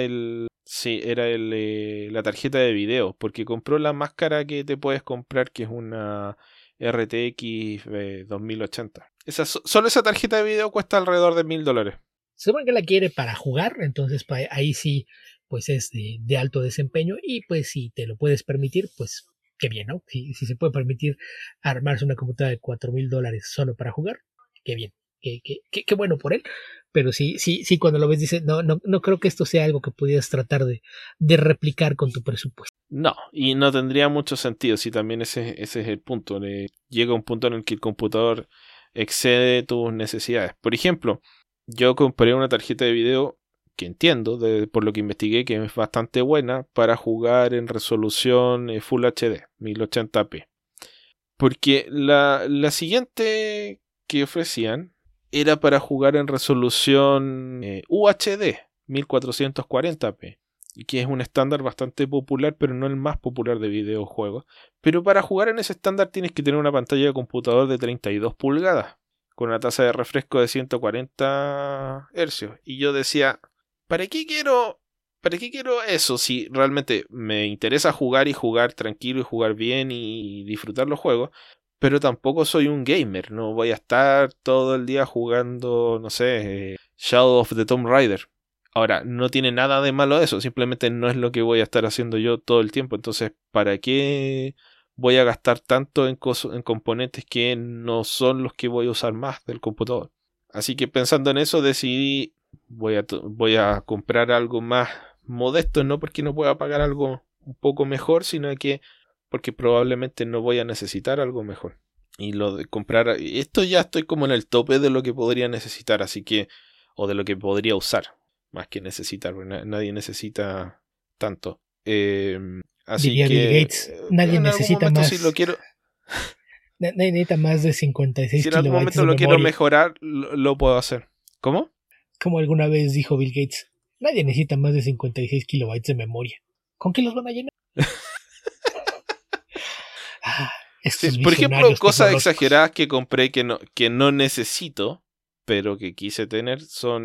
la tarjeta de video, porque compró la más cara que te puedes comprar, que es una RTX 2080. Solo esa tarjeta de video cuesta alrededor de $1000. Se supone que la quiere para jugar, entonces ahí sí, pues es de alto desempeño, y pues si te lo puedes permitir, pues qué bien, ¿no? Si se puede permitir armarse una computadora de $4,000 solo para jugar, qué bien, qué bueno por él. Pero sí, cuando lo ves dices, no creo que esto sea algo que pudieras tratar de replicar con tu presupuesto. No, y no tendría mucho sentido si también ese es el punto. Llega un punto en el que el computador excede tus necesidades. Por ejemplo, yo compré una tarjeta de video que entiendo, por lo que investigué, que es bastante buena para jugar en resolución Full HD, 1080p. Porque la siguiente que ofrecían era para jugar en resolución UHD, 1440p. Y que es un estándar bastante popular, pero no el más popular de videojuegos. Pero para jugar en ese estándar tienes que tener una pantalla de computador de 32 pulgadas, con una tasa de refresco de 140 Hz. Y yo decía, ¿para qué quiero ¿para qué quiero eso? Si realmente me interesa jugar y jugar tranquilo y jugar bien y disfrutar los juegos, pero tampoco soy un gamer, no voy a estar todo el día jugando, no sé, Shadow of the Tomb Raider. Ahora, no tiene nada de malo eso, simplemente no es lo que voy a estar haciendo yo todo el tiempo, entonces, ¿para qué voy a gastar tanto en componentes que no son los que voy a usar más del computador? Así que pensando en eso decidí, voy a comprar algo más modesto, no porque no pueda pagar algo un poco mejor, sino que porque probablemente no voy a necesitar algo mejor. Y lo de comprar, esto ya estoy como en el tope de lo que podría necesitar, así que, o de lo que podría usar, más que necesitar, nadie necesita tanto. Así Diría Bill que Gates, nadie en algún necesita momento si lo más, quiero, nadie necesita más de 56 si en algún kilobytes momento de lo quiero memoria. mejorar, lo puedo hacer. ¿Cómo? Como alguna vez dijo Bill Gates, nadie necesita más de 56 kilobytes de memoria. ¿Con qué los van a llenar? Ah, Sí, estos por ejemplo, visionarios cosas tecnológicos. exageradas que compré que no necesito, pero que quise tener, son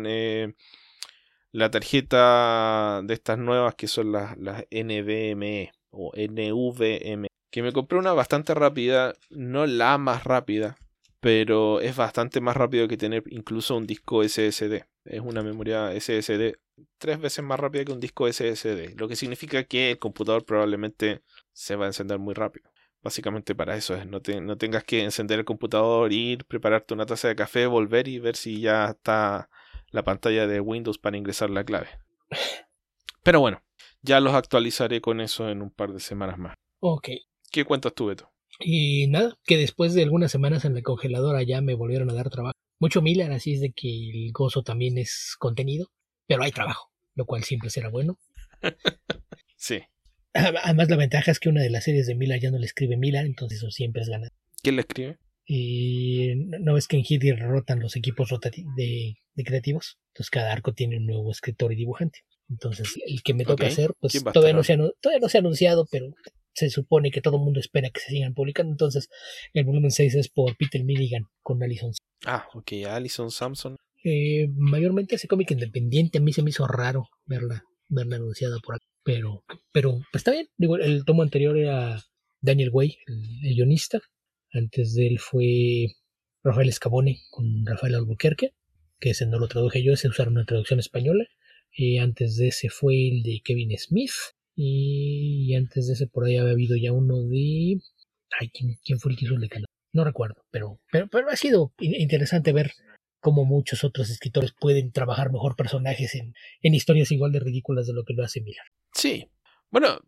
la tarjeta de estas nuevas que son las NVMe o NVMe, que me compré una bastante rápida, no la más rápida, pero es bastante más rápido que tener incluso un disco SSD. Es una memoria SSD 3 veces más rápida que un disco SSD, lo que significa que el computador probablemente se va a encender muy rápido. Básicamente para eso es, no tengas que encender el computador, ir, prepararte una taza de café, volver y ver si ya está la pantalla de Windows para ingresar la clave. Pero bueno, ya los actualizaré con eso en un par de semanas más. Ok. ¿Qué cuentas tú, Beto? Y nada, que después de algunas semanas en la congeladora ya me volvieron a dar trabajo. Mucho Miller, así es de que el gozo también es contenido, pero hay trabajo, lo cual siempre será bueno. Sí. Además, la ventaja es que una de las series de Miller ya no le escribe Miller, entonces eso siempre es ganar. ¿Quién le escribe? Y no ves que en Hit rotan los equipos de creativos, entonces cada arco tiene un nuevo escritor y dibujante. Entonces, el que me Ok. toca hacer, ¿Quién pues va a estar ahora? todavía no se ha anunciado, pero se supone que todo el mundo espera que se sigan publicando. Entonces, el volumen 6 es por Peter Milligan con Allison. Ah, ok. Allison Samson. Mayormente ese cómic independiente a mí se me hizo raro verla anunciada por aquí. Pero pues está bien. Digo, el tomo anterior era Daniel Way, el guionista. Antes de él fue Rafael Escabone con Rafael Albuquerque, que ese no lo traduje yo, ese usaron una traducción española. Antes de ese fue el de Kevin Smith. Y antes de ese por ahí había habido ya uno de... Ay, ¿quién fue el que hizo el de Canadá? No recuerdo, pero ha sido interesante ver cómo muchos otros escritores pueden trabajar mejor personajes en historias igual de ridículas de lo que lo hace Miller. Sí. Bueno,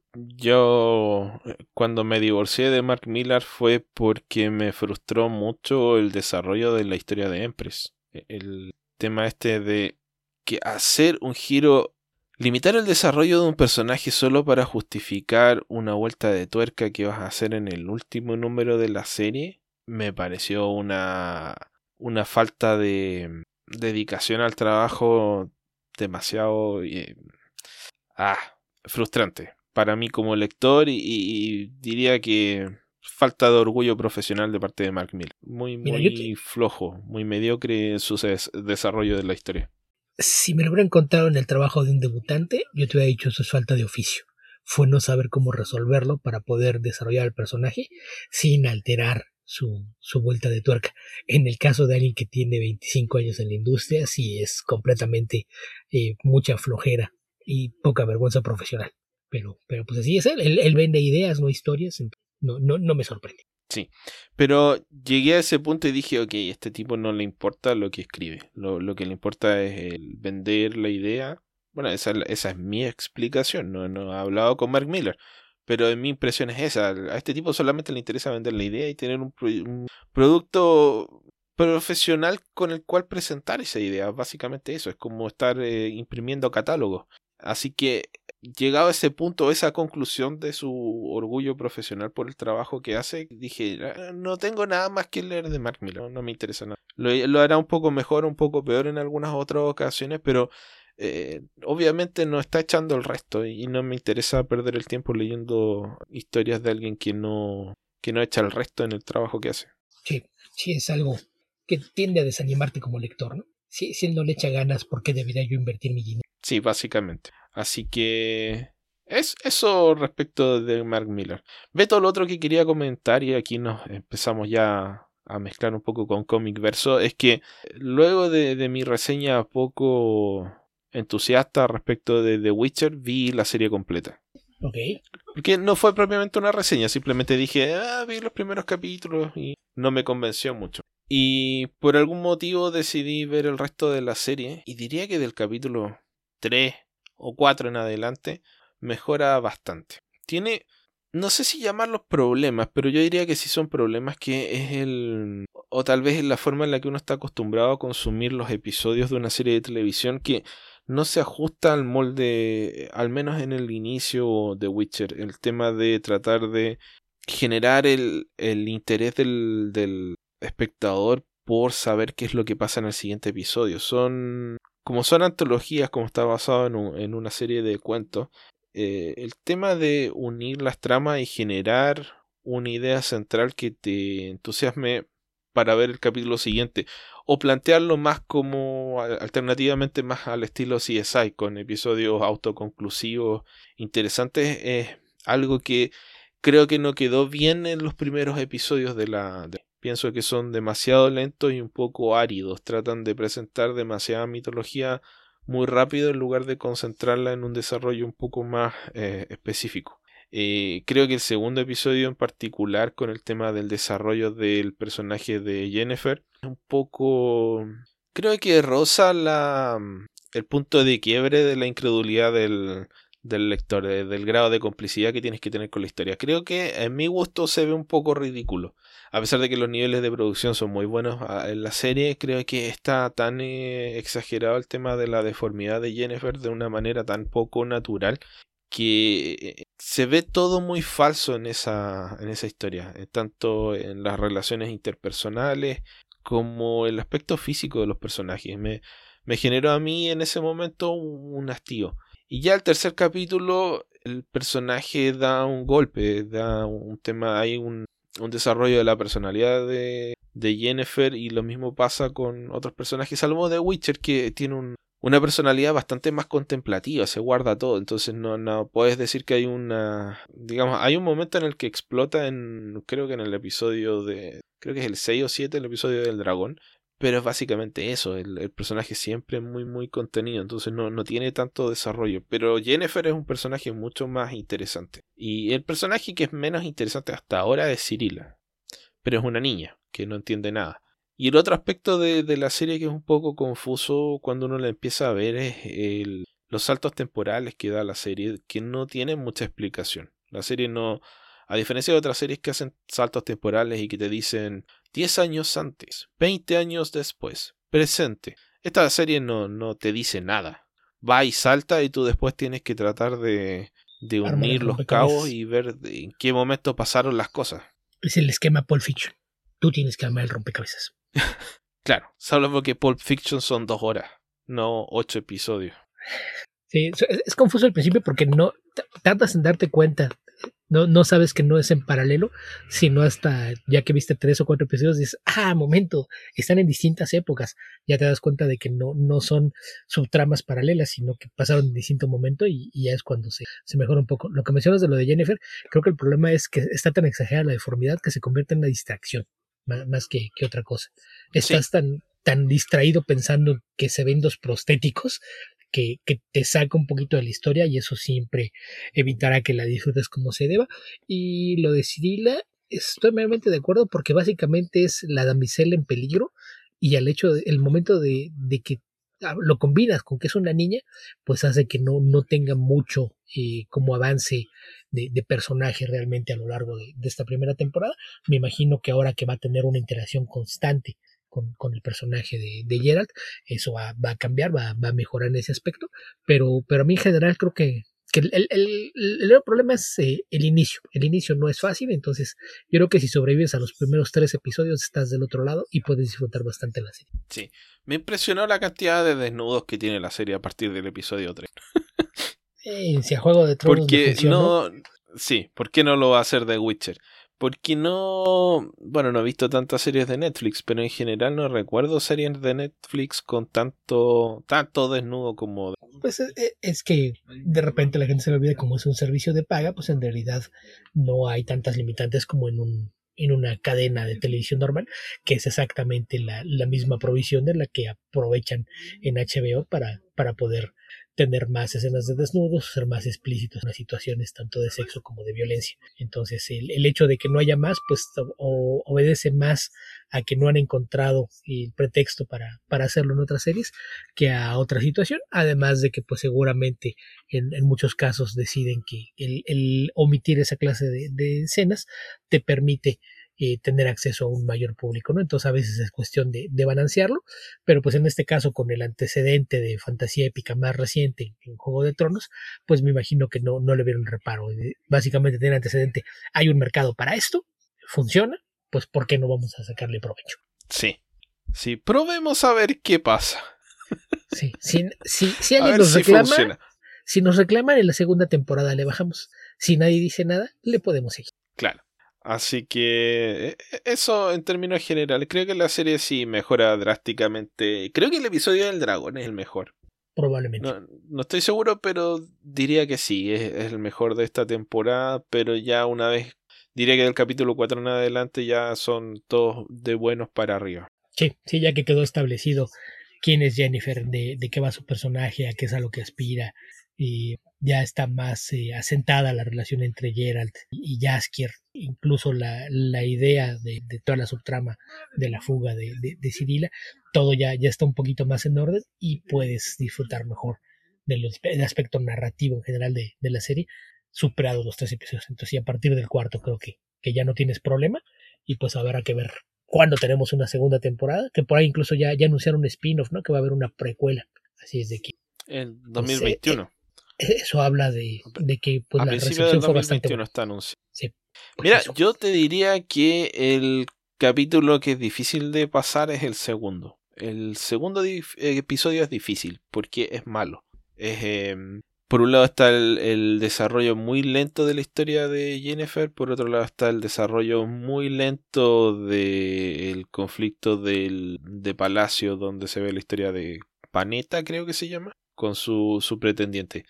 yo cuando me divorcié de Mark Millar fue porque me frustró mucho el desarrollo de la historia de Empress. El tema este de que hacer un giro, limitar el desarrollo de un personaje solo para justificar una vuelta de tuerca que vas a hacer en el último número de la serie, me pareció una falta de dedicación al trabajo demasiado ah, frustrante para mí como lector y diría que falta de orgullo profesional de parte de Mark Millar. Muy, Mira, muy flojo, muy mediocre en su desarrollo de la historia. si me lo hubieran contado en el trabajo de un debutante, yo te hubiera dicho eso es falta de oficio. Fue no saber cómo resolverlo para poder desarrollar el personaje sin alterar su vuelta de tuerca. En el caso de alguien que tiene 25 años en la industria, sí es completamente mucha flojera y poca vergüenza profesional. Pero pues así es él vende ideas, no historias, no me sorprende. Sí, pero llegué a ese punto y dije, ok, a este tipo no le importa lo que escribe, lo que le importa es el vender la idea. Bueno, esa es mi explicación, no he hablado con Mark Millar, pero en mi impresión es esa, a este tipo solamente le interesa vender la idea y tener un producto profesional con el cual presentar esa idea, básicamente eso, es como estar imprimiendo catálogos. Así que llegado a ese punto, esa conclusión de su orgullo profesional por el trabajo que hace, dije, no tengo nada más que leer de Mark Millar, no me interesa nada. Lo hará un poco mejor, un poco peor en algunas otras ocasiones, pero obviamente no está echando el resto y no me interesa perder el tiempo leyendo historias de alguien que no echa el resto en el trabajo que hace. Sí, sí es algo que tiende a desanimarte como lector, ¿no? Si él no le echa ganas, ¿por qué debería yo invertir mi dinero? Sí, básicamente. Así que es eso respecto de Mark Millar. Ve todo lo otro que quería comentar, y aquí nos empezamos ya a mezclar un poco con Comic Verso, es que luego de mi reseña poco entusiasta respecto de The Witcher, vi la serie completa. Ok. Porque no fue propiamente una reseña, simplemente dije, vi los primeros capítulos y no me convenció mucho. Y por algún motivo decidí ver el resto de la serie, y diría que del capítulo 3 o 4 en adelante mejora bastante. Tiene, no sé si llamarlos problemas, pero yo diría que sí son problemas, que es o tal vez es la forma en la que uno está acostumbrado a consumir los episodios de una serie de televisión, que no se ajusta al molde, al menos en el inicio de Witcher. El tema de tratar de generar el interés del espectador por saber qué es lo que pasa en el siguiente episodio. Como son antologías, como está basado en una serie de cuentos, el tema de unir las tramas y generar una idea central que te entusiasme para ver el capítulo siguiente, o plantearlo más como alternativamente más al estilo CSI, con episodios autoconclusivos interesantes, es algo que creo que no quedó bien en los primeros episodios pienso que son demasiado lentos y un poco áridos. Tratan de presentar demasiada mitología muy rápido en lugar de concentrarla en un desarrollo un poco más específico. Creo que el segundo episodio en particular, con el tema del desarrollo del personaje de Yennefer, es un poco... Creo que roza el punto de quiebre de la incredulidad del lector, del grado de complicidad que tienes que tener con la historia. Creo que en mi gusto se ve un poco ridículo. A pesar de que los niveles de producción son muy buenos en la serie, creo que está tan exagerado el tema de la deformidad de Yennefer de una manera tan poco natural, que se ve todo muy falso en esa historia, tanto en las relaciones interpersonales como el aspecto físico de los personajes. Me generó a mí en ese momento un hastío. Y ya el tercer capítulo, el personaje da un golpe, da un tema, hay un desarrollo de la personalidad de Yennefer, y lo mismo pasa con otros personajes, salvo de Witcher, que tiene una personalidad bastante más contemplativa, se guarda todo, entonces no puedes decir que hay hay un momento en el que explota creo que en el episodio creo que es el 6 o 7, el episodio del dragón, pero es básicamente eso, el personaje siempre es muy muy contenido, entonces no tiene tanto desarrollo, pero Yennefer es un personaje mucho más interesante, y el personaje que es menos interesante hasta ahora es Cirilla, pero es una niña que no entiende nada. Y el otro aspecto de la serie que es un poco confuso cuando uno la empieza a ver es los saltos temporales que da la serie, que no tienen mucha explicación. La serie no, a diferencia de otras series que hacen saltos temporales y que te dicen 10 años antes, 20 años después, presente. Esta serie no te dice nada. Va y salta y tú después tienes que tratar de Arma el unir los cabos rompecabezas. y ver en qué momento pasaron las cosas. Es el esquema Pulp Fiction. Tú tienes que armar el rompecabezas. Claro, salvo que Pulp Fiction son 2 horas, no 8 episodios. Sí, es confuso al principio porque no tardas en darte cuenta. No sabes que no es en paralelo, sino hasta ya que viste 3 o 4 episodios dices, momento, están en distintas épocas. Ya te das cuenta de que no son subtramas paralelas, sino que pasaron en distinto momento, y ya es cuando se mejora un poco. Lo que mencionas de lo de Yennefer, creo que el problema es que está tan exagerada la deformidad que se convierte en una distracción, más que otra cosa. Estás Sí, tan distraído pensando que se ven dos prostéticos que te saca un poquito de la historia, y eso siempre evitará que la disfrutes como se deba. Y lo de Cirilla, estoy meramente de acuerdo porque básicamente es la damisela en peligro, y al hecho el momento de que lo combinas con que es una niña, pues hace que no tenga mucho como avance de personaje realmente a lo largo de esta primera temporada. Me imagino que ahora que va a tener una interacción constante con el personaje de Geralt, eso va a cambiar, va a mejorar en ese aspecto, pero a mí en general creo que el problema es el inicio. El inicio no es fácil, entonces yo creo que si sobrevives a los primeros 3 episodios estás del otro lado y puedes disfrutar bastante la serie. sí. Me impresionó la cantidad de desnudos que tiene la serie a partir del episodio 3. Si a Juego de Tronos le Porque funcionó, sí, ¿por qué no lo va a hacer The Witcher? Porque no... Bueno, no he visto tantas series de Netflix, pero en general no recuerdo series de Netflix con tanto desnudo como... Pues es que de repente la gente se le olvida como es un servicio de paga, pues en realidad no hay tantas limitantes como en una cadena de televisión normal, que es exactamente la misma provisión de la que aprovechan en HBO para poder tener más escenas de desnudos, ser más explícitos en las situaciones tanto de sexo como de violencia. Entonces el hecho de que no haya más, pues obedece más a que no han encontrado el pretexto para hacerlo en otras series que a otra situación, además de que pues seguramente en muchos casos deciden que el omitir esa clase de escenas te permite tener acceso a un mayor público, ¿no? Entonces a veces es cuestión de balancearlo, pero pues en este caso con el antecedente de fantasía épica más reciente en Juego de Tronos, pues me imagino que no le vieron reparo. Básicamente tiene antecedente, hay un mercado para esto, funciona, pues ¿por qué no vamos a sacarle provecho? Sí, probemos a ver qué pasa. Sí, si alguien nos reclama, si nos reclaman en la segunda temporada le bajamos. Si nadie dice nada, le podemos seguir. Claro. Así que eso en términos generales. Creo que la serie sí mejora drásticamente. Creo que el episodio del dragón es el mejor. Probablemente. No estoy seguro, pero diría que sí, es el mejor de esta temporada. Pero ya una vez, diría que del capítulo 4 en adelante ya son todos de buenos para arriba. Sí, ya que quedó establecido quién es Yennefer, de qué va su personaje, a qué es a lo que aspira, y ya está más asentada la relación entre Geralt y Jaskier, incluso la idea de toda la subtrama de la fuga de Cirila, todo ya está un poquito más en orden y puedes disfrutar mejor del aspecto narrativo en general de la serie, superados los 3 episodios. Entonces, y a partir del cuarto creo que ya no tienes problema, y pues habrá que ver cuándo tenemos una segunda temporada, que por ahí incluso ya anunciaron un spin-off, ¿no? Que va a haber una precuela. Así es de que... En 2021. Pues, eso habla de que pues, la recepción fue bastante buena. Está anunciado. Sí, mira, eso. Yo te diría que el capítulo que es difícil de pasar es el segundo. El segundo episodio es difícil porque es malo. Por un lado está el desarrollo muy lento de la historia de Yennefer, por otro lado está el desarrollo muy lento del conflicto de Palacio, donde se ve la historia de Panetta, creo que se llama, con su pretendiente.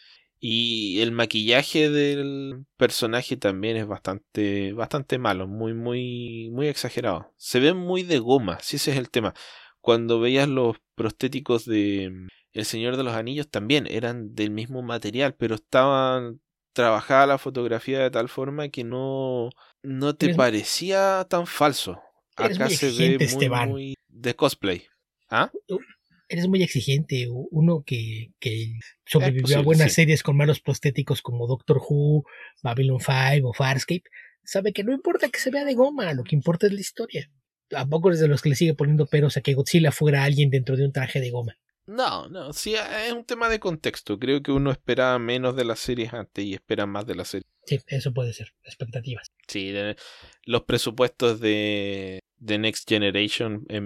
Y el maquillaje del personaje también es bastante malo, muy exagerado. Se ve muy de goma, si ese es el tema. Cuando veías los prostéticos de El Señor de los Anillos también eran del mismo material, pero estaban trabajada la fotografía de tal forma que no te parecía tan falso. Acá se ve muy de cosplay. ¿Ah? Eres muy exigente. Uno que sobrevivió a buenas series con malos prostéticos como Doctor Who, Babylon 5 o Farscape, sabe que no importa que se vea de goma, lo que importa es la historia. ¿A poco eres de los que le sigue poniendo peros a que Godzilla fuera alguien dentro de un traje de goma? No, sí, es un tema de contexto. Creo que uno esperaba menos de las series antes y espera más de las series. Sí, eso puede ser, expectativas. Sí, los presupuestos de Next Generation en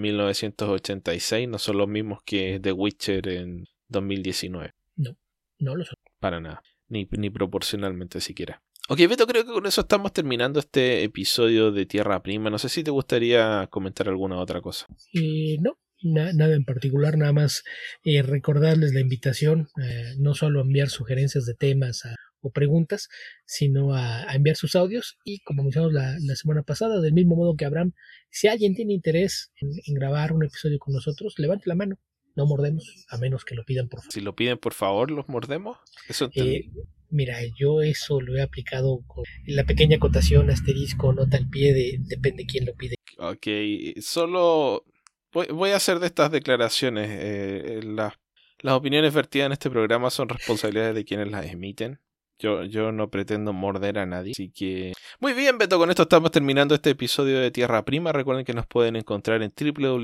1986 no son los mismos que The Witcher en 2019. No lo son. Para nada, ni proporcionalmente siquiera. Ok, Beto, creo que con eso estamos terminando este episodio de Tierra Prima. No sé si te gustaría comentar alguna otra cosa. No. Nada en particular, nada más recordarles la invitación, no solo a enviar sugerencias de temas o preguntas, sino a enviar sus audios, y como mencionamos la semana pasada, del mismo modo que Abraham, si alguien tiene interés en grabar un episodio con nosotros, levante la mano, no mordemos, a menos que lo pidan por favor. Si lo piden por favor, ¿los mordemos? Eso mira, yo eso lo he aplicado con la pequeña acotación, asterisco, nota al pie, depende quién lo pide. Ok, solo... Voy a hacer de estas declaraciones. Las opiniones vertidas en este programa son responsabilidades de quienes las emiten. Yo no pretendo morder a nadie. Así que... Muy bien, Beto, con esto estamos terminando este episodio de Tierra Prima. Recuerden que nos pueden encontrar en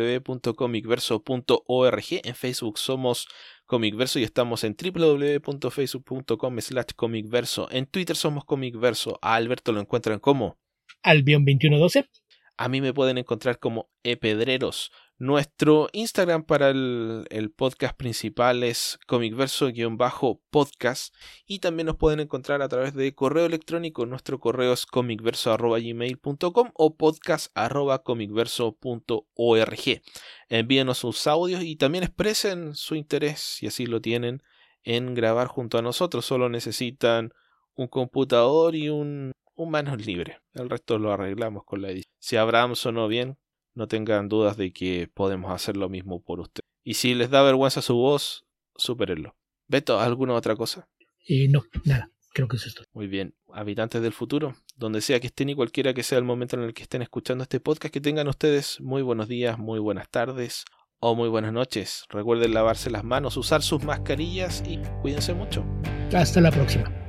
www.comicverso.org. En Facebook somos Comicverso y estamos en www.facebook.com/comicverso. En Twitter somos Comicverso. A Alberto lo encuentran como Albion2112. A mí me pueden encontrar como Epedreros. Nuestro Instagram para el podcast principal es comicverso_podcast y también nos pueden encontrar a través de correo electrónico. Nuestro correo es comicverso@gmail.com o podcast@comicverso.org. Envíenos sus audios y también expresen su interés, si así lo tienen, en grabar junto a nosotros. Solo necesitan un computador y un manos libres. El resto lo arreglamos con la edición. Si Abraham sonó bien, no tengan dudas de que podemos hacer lo mismo por usted. Y si les da vergüenza su voz, supérenlo. Beto, ¿alguna otra cosa? No, nada. Creo que eso es todo. Muy bien. Habitantes del futuro, donde sea que estén y cualquiera que sea el momento en el que estén escuchando este podcast, que tengan ustedes muy buenos días, muy buenas tardes o muy buenas noches. Recuerden lavarse las manos, usar sus mascarillas y cuídense mucho. Hasta la próxima.